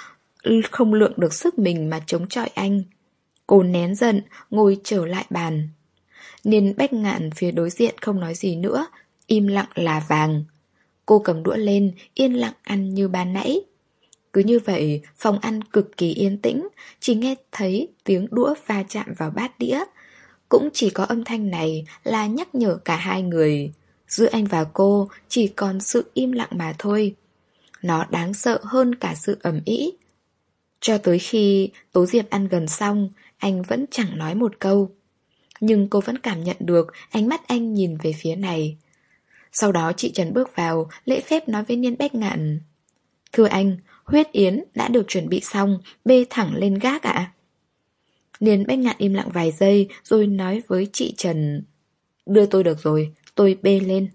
không lượng được sức mình mà chống chọi anh. Cô nén giận, ngồi trở lại bàn. Niên Bách Ngạn phía đối diện không nói gì nữa, im lặng là vàng. Cô cầm đũa lên, yên lặng ăn như ban nãy. Cứ như vậy, phòng ăn cực kỳ yên tĩnh, chỉ nghe thấy tiếng đũa va chạm vào bát đĩa. Cũng chỉ có âm thanh này là nhắc nhở cả hai người. Giữa anh và cô chỉ còn sự im lặng mà thôi. Nó đáng sợ hơn cả sự ầm ĩ. Cho tới khi Tố Diệp ăn gần xong, anh vẫn chẳng nói một câu. Nhưng cô vẫn cảm nhận được ánh mắt anh nhìn về phía này. Sau đó chị Trần bước vào, lễ phép nói với Niên Bách Ngạn. Thưa anh, huyết yến đã được chuẩn bị xong, bê thẳng lên gác ạ. Niên Bách Ngạn im lặng vài giây rồi nói với chị Trần. Đưa tôi được rồi, tôi bê lên.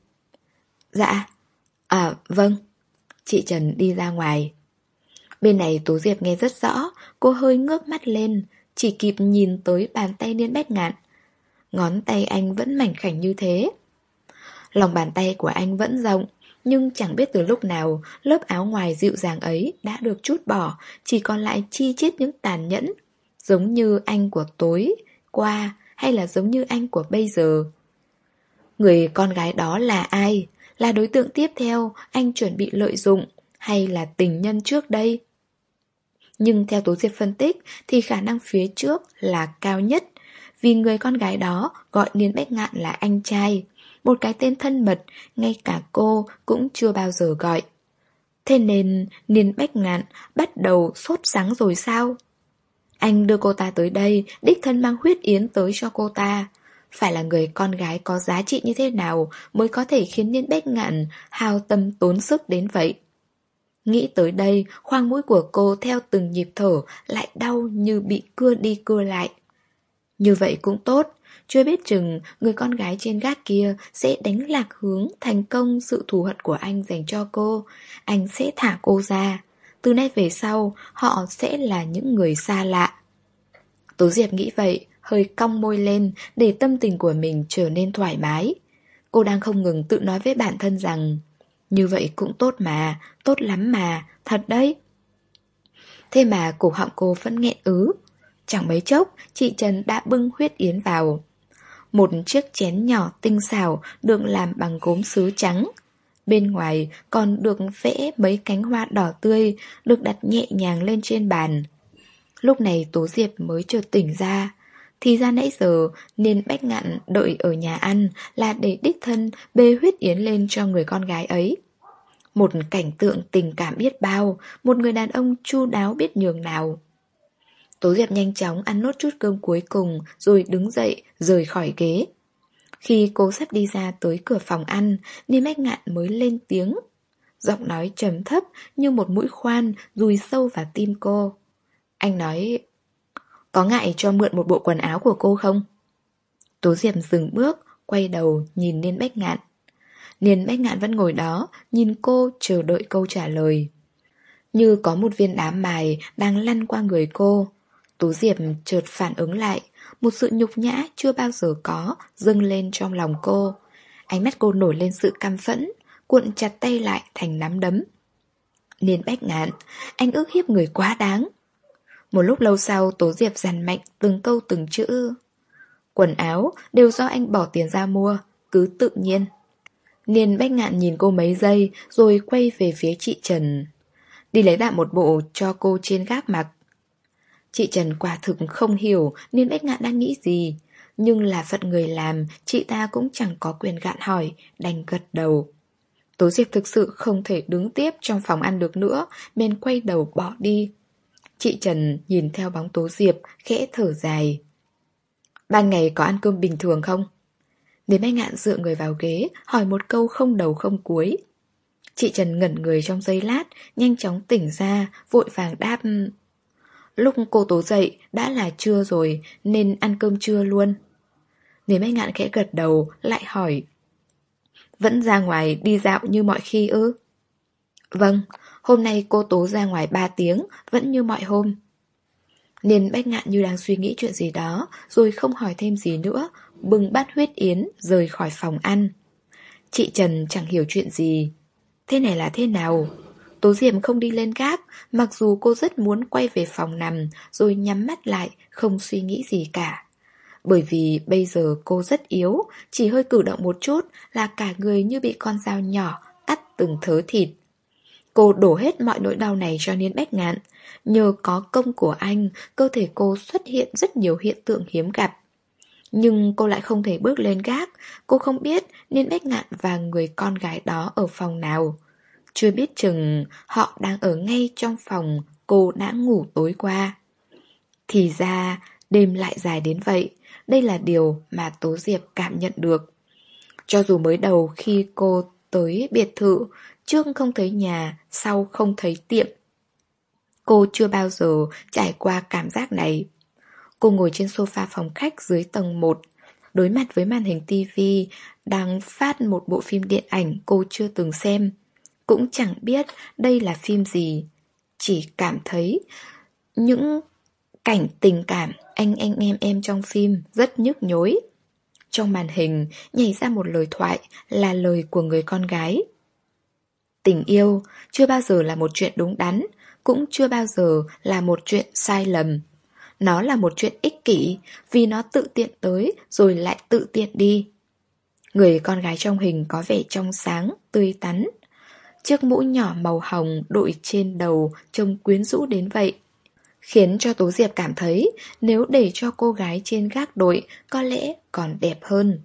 Dạ. À, vâng. Chị Trần đi ra ngoài. Bên này Tố Diệp nghe rất rõ, cô hơi ngước mắt lên, chỉ kịp nhìn tới bàn tay Niên Bách Ngạn. Ngón tay anh vẫn mảnh khảnh như thế. Lòng bàn tay của anh vẫn rộng, nhưng chẳng biết từ lúc nào lớp áo ngoài dịu dàng ấy đã được trút bỏ, chỉ còn lại chi chít những tàn nhẫn, giống như anh của tối qua hay là giống như anh của bây giờ. Người con gái đó là ai? Là đối tượng tiếp theo anh chuẩn bị lợi dụng hay là tình nhân trước đây? Nhưng theo Tố Diệp phân tích thì khả năng phía trước là cao nhất, vì người con gái đó gọi Niên Bách Ngạn là anh trai, một cái tên thân mật ngay cả cô cũng chưa bao giờ gọi. Thế nên Niên Bách Ngạn bắt đầu sốt sắng rồi sao? Anh đưa cô ta tới đây, đích thân mang huyết yến tới cho cô ta. Phải là người con gái có giá trị như thế nào mới có thể khiến Niên Bách Ngạn hao tâm tốn sức đến vậy? Nghĩ tới đây, khoang mũi của cô theo từng nhịp thở lại đau như bị cưa đi cưa lại. Như vậy cũng tốt, chưa biết chừng người con gái trên gác kia sẽ đánh lạc hướng thành công sự thù hận của anh dành cho cô. Anh sẽ thả cô ra. Từ nay về sau, họ sẽ là những người xa lạ. Tố Diệp nghĩ vậy, hơi cong môi lên để tâm tình của mình trở nên thoải mái. Cô đang không ngừng tự nói với bản thân rằng như vậy cũng tốt mà, tốt lắm mà, thật đấy. Thế mà cổ họng cô vẫn nghẹn ứ. Chẳng mấy chốc, chị Trần đã bưng huyết yến vào. Một chiếc chén nhỏ tinh xảo được làm bằng gốm sứ trắng. Bên ngoài còn được vẽ mấy cánh hoa đỏ tươi, được đặt nhẹ nhàng lên trên bàn. Lúc này Tố Diệp mới chợt tỉnh ra. Thì ra nãy giờ Niên Bách Ngạn đợi ở nhà ăn là để đích thân bê huyết yến lên cho người con gái ấy. Một cảnh tượng tình cảm biết bao, một người đàn ông chu đáo biết nhường nào. Tố Diệp nhanh chóng ăn nốt chút cơm cuối cùng rồi đứng dậy rời khỏi ghế. Khi cô sắp đi ra tới cửa phòng ăn, Niên Bách Ngạn mới lên tiếng. Giọng nói trầm thấp như một mũi khoan dùi sâu vào tim cô. Anh nói, có ngại cho mượn một bộ quần áo của cô không? Tố Diệp dừng bước, quay đầu nhìn Niên Bách Ngạn. Niên Bách Ngạn vẫn ngồi đó, nhìn cô chờ đợi câu trả lời. Như có một viên đá mài đang lăn qua người cô. Tố Diệp chợt phản ứng lại, một sự nhục nhã chưa bao giờ có dâng lên trong lòng cô. Ánh mắt cô nổi lên sự căm phẫn. cuộn chặt tay lại thành nắm đấm. Niên Bách Ngạn, anh ức hiếp người quá đáng. Một lúc lâu sau Tố Diệp dằn mạnh từng câu từng chữ. Quần áo đều do anh bỏ tiền ra mua, cứ tự nhiên. Niên Bách Ngạn nhìn cô mấy giây rồi quay về phía chị Trần. Đi lấy tạm một bộ cho cô trên gác mặc. Chị Trần quả thực không hiểu Niên Bách Ngạn đang nghĩ gì, nhưng là phận người làm, chị ta cũng chẳng có quyền gạn hỏi, đành gật đầu. Tố Diệp thực sự không thể đứng tiếp trong phòng ăn được nữa, nên quay đầu bỏ đi. Chị Trần nhìn theo bóng Tố Diệp, khẽ thở dài. Ban ngày có ăn cơm bình thường không? Niên Bách Ngạn dựa người vào ghế, hỏi một câu không đầu không cuối. Chị Trần ngẩn người trong giây lát, nhanh chóng tỉnh ra, vội vàng đáp. Lúc cô Tố dậy đã là trưa rồi, nên ăn cơm trưa luôn. Niên Bách Ngạn khẽ gật đầu, lại hỏi. Vẫn ra ngoài đi dạo như mọi khi ư? Vâng, hôm nay cô Tố ra ngoài ba tiếng, vẫn như mọi hôm. Niên Bách Ngạn như đang suy nghĩ chuyện gì đó, rồi không hỏi thêm gì nữa, bưng bát huyết yến rời khỏi phòng ăn. Chị Trần chẳng hiểu chuyện gì. Thế này là thế nào? Tố Diệp không đi lên gác, mặc dù cô rất muốn quay về phòng nằm, rồi nhắm mắt lại, không suy nghĩ gì cả. Bởi vì bây giờ cô rất yếu, chỉ hơi cử động một chút là cả người như bị con dao nhỏ cắt từng thớ thịt. Cô đổ hết mọi nỗi đau này cho Niên Bách Ngạn. Nhờ có công của anh, cơ thể cô xuất hiện rất nhiều hiện tượng hiếm gặp. Nhưng cô lại không thể bước lên gác. Cô không biết Niên Bách Ngạn và người con gái đó ở phòng nào. Chưa biết chừng họ đang ở ngay trong phòng cô đã ngủ tối qua. Thì ra đêm lại dài đến vậy. Đây là điều mà Tố Diệp cảm nhận được. Cho dù mới đầu khi cô tới biệt thự, trước không thấy nhà, sau không thấy tiệm, cô chưa bao giờ trải qua cảm giác này. Cô ngồi trên sofa phòng khách dưới tầng một, đối mặt với màn hình tivi đang phát một bộ phim điện ảnh cô chưa từng xem. Cũng chẳng biết đây là phim gì, chỉ cảm thấy những cảnh tình cảm anh anh em em trong phim rất nhức nhối. Trong màn hình nhảy ra một lời thoại là lời của người con gái. Tình yêu chưa bao giờ là một chuyện đúng đắn, cũng chưa bao giờ là một chuyện sai lầm. Nó là một chuyện ích kỷ, vì nó tự tiện tới rồi lại tự tiện đi. Người con gái trong hình có vẻ trong sáng, tươi tắn. Chiếc mũ nhỏ màu hồng đội trên đầu trông quyến rũ đến vậy, khiến cho Tố Diệp cảm thấy nếu để cho cô gái trên gác đội có lẽ còn đẹp hơn.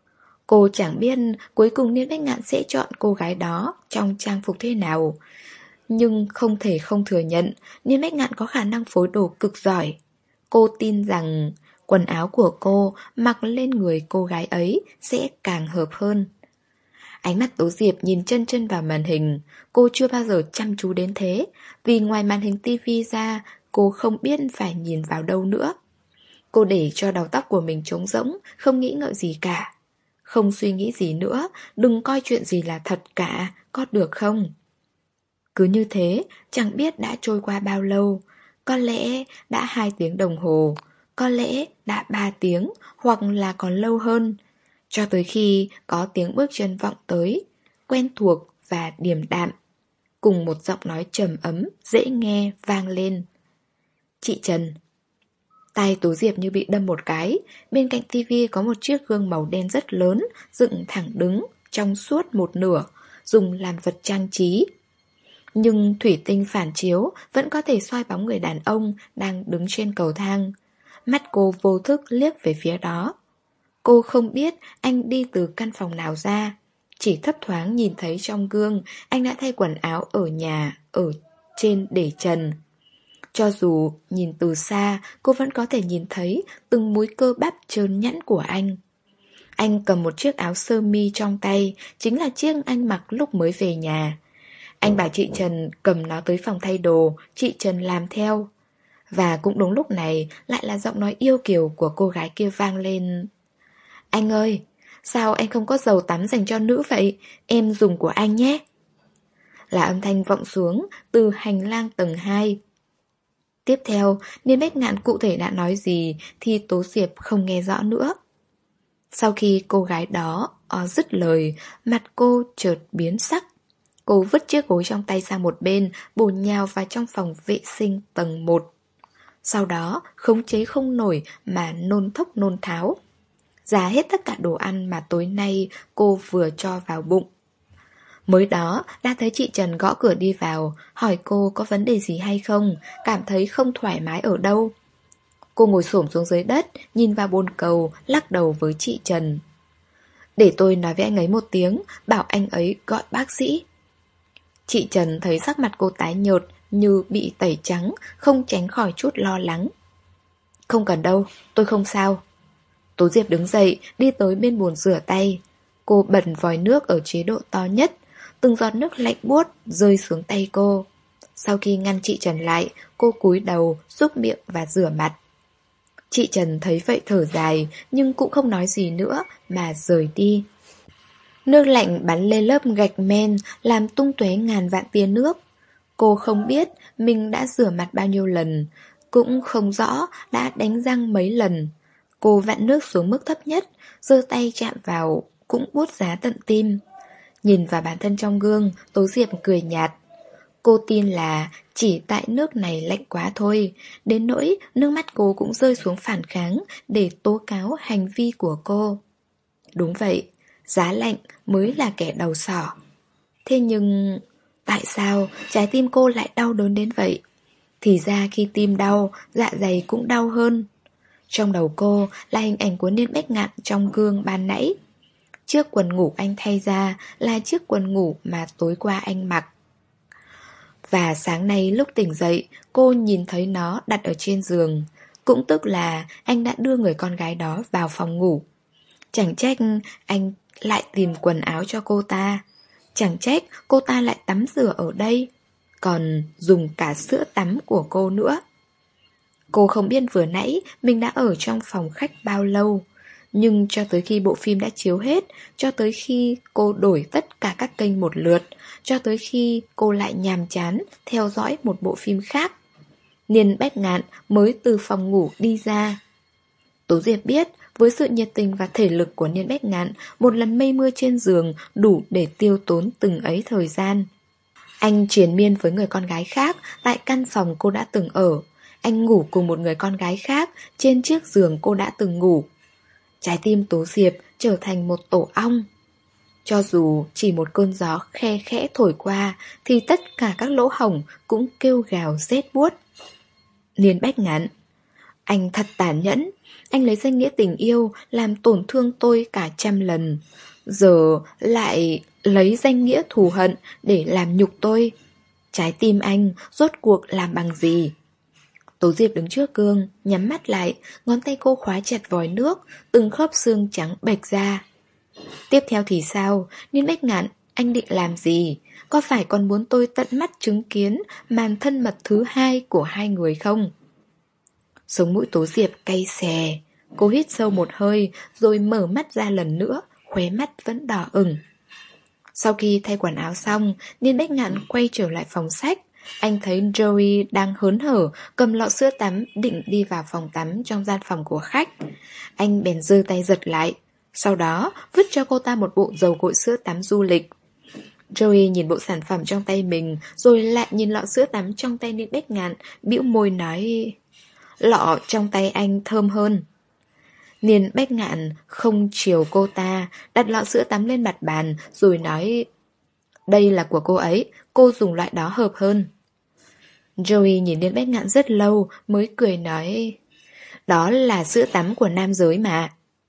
Cô chẳng biết cuối cùng Niên Bách Ngạn sẽ chọn cô gái đó trong trang phục thế nào. Nhưng không thể không thừa nhận Niên Bách Ngạn có khả năng phối đồ cực giỏi. Cô tin rằng quần áo của cô mặc lên người cô gái ấy sẽ càng hợp hơn. Ánh mắt Tố Diệp nhìn chân chân vào màn hình. Cô chưa bao giờ chăm chú đến thế, vì ngoài màn hình tivi ra, cô không biết phải nhìn vào đâu nữa. Cô để cho đầu tóc của mình trống rỗng, không nghĩ ngợi gì cả. Không suy nghĩ gì nữa, đừng coi chuyện gì là thật cả, có được không? Cứ như thế, chẳng biết đã trôi qua bao lâu. Có lẽ đã hai tiếng đồng hồ, có lẽ đã ba tiếng, hoặc là còn lâu hơn. Cho tới khi có tiếng bước chân vọng tới, quen thuộc và điềm đạm, cùng một giọng nói trầm ấm, dễ nghe vang lên. Chị Trần. Tai Tố Diệp như bị đâm một cái. Bên cạnh tivi có một chiếc gương màu đen rất lớn, dựng thẳng đứng, trong suốt một nửa, dùng làm vật trang trí. Nhưng thủy tinh phản chiếu vẫn có thể soi bóng người đàn ông đang đứng trên cầu thang. Mắt cô vô thức liếc về phía đó. Cô không biết anh đi từ căn phòng nào ra, chỉ thấp thoáng nhìn thấy trong gương anh đã thay quần áo ở nhà, ở trên để trần. Cho dù nhìn từ xa, cô vẫn có thể nhìn thấy từng múi cơ bắp trơn nhẵn của anh. Anh cầm một chiếc áo sơ mi trong tay, chính là chiếc anh mặc lúc mới về nhà. Anh bảo chị Trần cầm nó tới phòng thay đồ, chị Trần làm theo. Và cũng đúng lúc này, lại là giọng nói yêu kiều của cô gái kia vang lên. Anh ơi, sao anh không có dầu tắm dành cho nữ vậy? Em dùng của anh nhé. Là âm thanh vọng xuống từ hành lang tầng hai. Tiếp theo, Niên Bách Ngạn cụ thể đã nói gì thì Tố Diệp không nghe rõ nữa. Sau khi cô gái đó ó dứt lời, mặt cô chợt biến sắc. Cô vứt chiếc gối trong tay sang một bên, bổ nhào vào trong phòng vệ sinh tầng một. Sau đó, khống chế không nổi mà nôn thốc nôn tháo. Ra hết tất cả đồ ăn mà tối nay cô vừa cho vào bụng. Mới đó, đã thấy chị Trần gõ cửa đi vào, hỏi cô có vấn đề gì hay không, cảm thấy không thoải mái ở đâu. Cô ngồi xổm xuống dưới đất, nhìn vào bồn cầu, lắc đầu với chị Trần. Để tôi nói với anh ấy một tiếng, bảo anh ấy gọi bác sĩ. Chị Trần thấy sắc mặt cô tái nhợt, như bị tẩy trắng, không tránh khỏi chút lo lắng. Không cần đâu, tôi không sao. Tố Diệp đứng dậy, đi tới bên bồn rửa tay. Cô bật vòi nước ở chế độ to nhất, từng giọt nước lạnh buốt rơi xuống tay cô. Sau khi ngăn chị Trần lại, cô cúi đầu, súc miệng và rửa mặt. Chị Trần thấy vậy thở dài, nhưng cũng không nói gì nữa mà rời đi. Nước lạnh bắn lên lớp gạch men, làm tung tóe ngàn vạn tia nước. Cô không biết mình đã rửa mặt bao nhiêu lần, cũng không rõ đã đánh răng mấy lần. Cô vặn nước xuống mức thấp nhất, giơ tay chạm vào, cũng buốt giá tận tim. Nhìn vào bản thân trong gương, Tố Diệp cười nhạt. Cô tin là chỉ tại nước này lạnh quá thôi, đến nỗi nước mắt cô cũng rơi xuống phản kháng để tố cáo hành vi của cô. Đúng vậy, giá lạnh mới là kẻ đầu sỏ. Thế nhưng, tại sao trái tim cô lại đau đớn đến vậy? Thì ra khi tim đau, dạ dày cũng đau hơn. Trong đầu cô là hình ảnh của Niên Bách Ngạn trong gương ban nãy. Chiếc quần ngủ anh thay ra là chiếc quần ngủ mà tối qua anh mặc. Và sáng nay lúc tỉnh dậy, cô nhìn thấy nó đặt ở trên giường. Cũng tức là anh đã đưa người con gái đó vào phòng ngủ. Chẳng trách anh lại tìm quần áo cho cô ta. Chẳng trách cô ta lại tắm rửa ở đây, còn dùng cả sữa tắm của cô nữa. Cô không biết vừa nãy mình đã ở trong phòng khách bao lâu. Nhưng cho tới khi bộ phim đã chiếu hết, cho tới khi cô đổi tất cả các kênh một lượt, cho tới khi cô lại nhàm chán theo dõi một bộ phim khác, Niên Bách Ngạn mới từ phòng ngủ đi ra. Tố Diệp biết với sự nhiệt tình và thể lực của Niên Bách Ngạn, một lần mây mưa trên giường đủ để tiêu tốn từng ấy thời gian. Anh triền miên với người con gái khác tại căn phòng cô đã từng ở. Anh ngủ cùng một người con gái khác trên chiếc giường cô đã từng ngủ. Trái tim Tố Diệp trở thành một tổ ong. Cho dù chỉ một cơn gió khe khẽ thổi qua, thì tất cả các lỗ hổng cũng kêu gào rét buốt. Niên Bách Ngạn, anh thật tàn nhẫn. Anh lấy danh nghĩa tình yêu làm tổn thương tôi cả trăm lần, giờ lại lấy danh nghĩa thù hận để làm nhục tôi. Trái tim anh rốt cuộc làm bằng gì? Tố Diệp đứng trước gương, nhắm mắt lại, ngón tay cô khóa chặt vòi nước, từng khớp xương trắng bệch ra. Tiếp theo thì sao? Niên Bách Ngạn, anh định làm gì? Có phải còn muốn tôi tận mắt chứng kiến màn thân mật thứ hai của hai người không? Sống mũi Tố Diệp cay xè. Cô hít sâu một hơi, rồi mở mắt ra lần nữa, khóe mắt vẫn đỏ ửng. Sau khi thay quần áo xong, Niên Bách Ngạn quay trở lại phòng sách. Anh thấy Joey đang hớn hở, cầm lọ sữa tắm định đi vào phòng tắm trong gian phòng của khách. Anh bèn giơ tay giật lại, sau đó vứt cho cô ta một bộ dầu gội sữa tắm du lịch. Joey nhìn bộ sản phẩm trong tay mình, rồi lại nhìn lọ sữa tắm trong tay Niên Bách Ngạn, bĩu môi nói: lọ trong tay anh thơm hơn. Niên Bách Ngạn không chiều cô ta, đặt lọ sữa tắm lên mặt bàn, rồi nói: đây là của cô ấy, cô dùng loại đó hợp hơn. Joey nhìn Niên Bách Ngạn rất lâu mới cười nói: đó là sữa tắm của nam giới mà.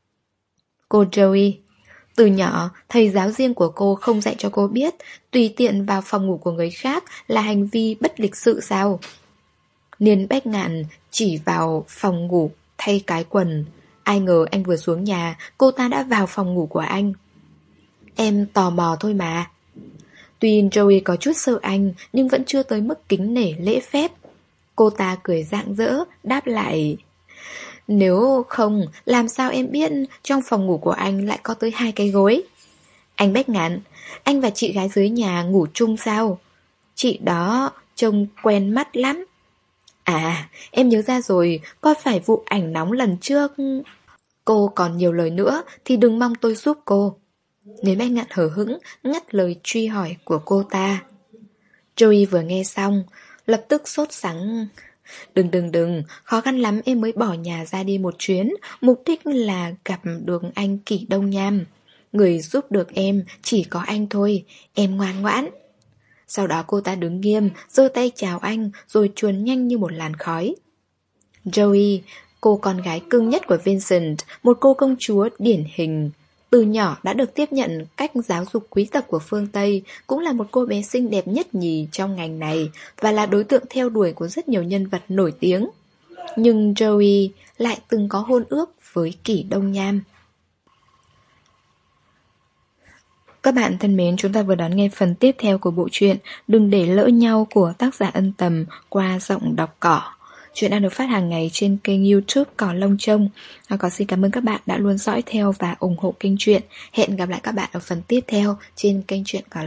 Cô Joey, từ nhỏ, thầy giáo riêng của cô không dạy cho cô biết tùy tiện vào phòng ngủ của người khác là hành vi bất lịch sự sao? Niên Bách Ngạn chỉ vào phòng ngủ thay cái quần. Ai ngờ anh vừa xuống nhà, cô ta đã vào phòng ngủ của anh. Em tò mò thôi mà. Tuy Joey có chút sợ anh, nhưng vẫn chưa tới mức kính nể lễ phép. Cô ta cười rạng rỡ, đáp lại: nếu không, làm sao em biết trong phòng ngủ của anh lại có tới hai cái gối? Anh Bách Ngạn, anh và chị gái dưới nhà ngủ chung sao? Chị đó trông quen mắt lắm. À, em nhớ ra rồi, có phải vụ ảnh nóng lần trước... Cô còn nhiều lời nữa thì đừng mong tôi giúp cô. Nếm anh ngạn hờ hững ngắt lời truy hỏi của cô ta. Joey vừa nghe xong, lập tức sốt sắng. Đừng đừng đừng, khó khăn lắm em mới bỏ nhà ra đi một chuyến, mục đích là gặp được anh Kỷ Đông Nham. Người giúp được em chỉ có anh thôi, em ngoan ngoãn. Sau đó cô ta đứng nghiêm, giơ tay chào anh rồi chuồn nhanh như một làn khói. Joey, cô con gái cưng nhất của Vincent, một cô công chúa điển hình. Từ nhỏ đã được tiếp nhận cách giáo dục quý tộc của phương Tây, cũng là một cô bé xinh đẹp nhất nhì trong ngành này và là đối tượng theo đuổi của rất nhiều nhân vật nổi tiếng. Nhưng Joey lại từng có hôn ước với Kỷ Đông Nham. Các bạn thân mến, chúng ta vừa đón nghe phần tiếp theo của bộ truyện Đừng để lỡ nhau của tác giả Ân Tầm qua giọng đọc Cỏ. Chuyện đang được phát hàng ngày trên kênh YouTube Cỏ Lông Trông. Có xin cảm ơn các bạn đã luôn dõi theo và ủng hộ kênh truyện. Hẹn gặp lại các bạn ở phần tiếp theo trên kênh truyện Cỏ Lông.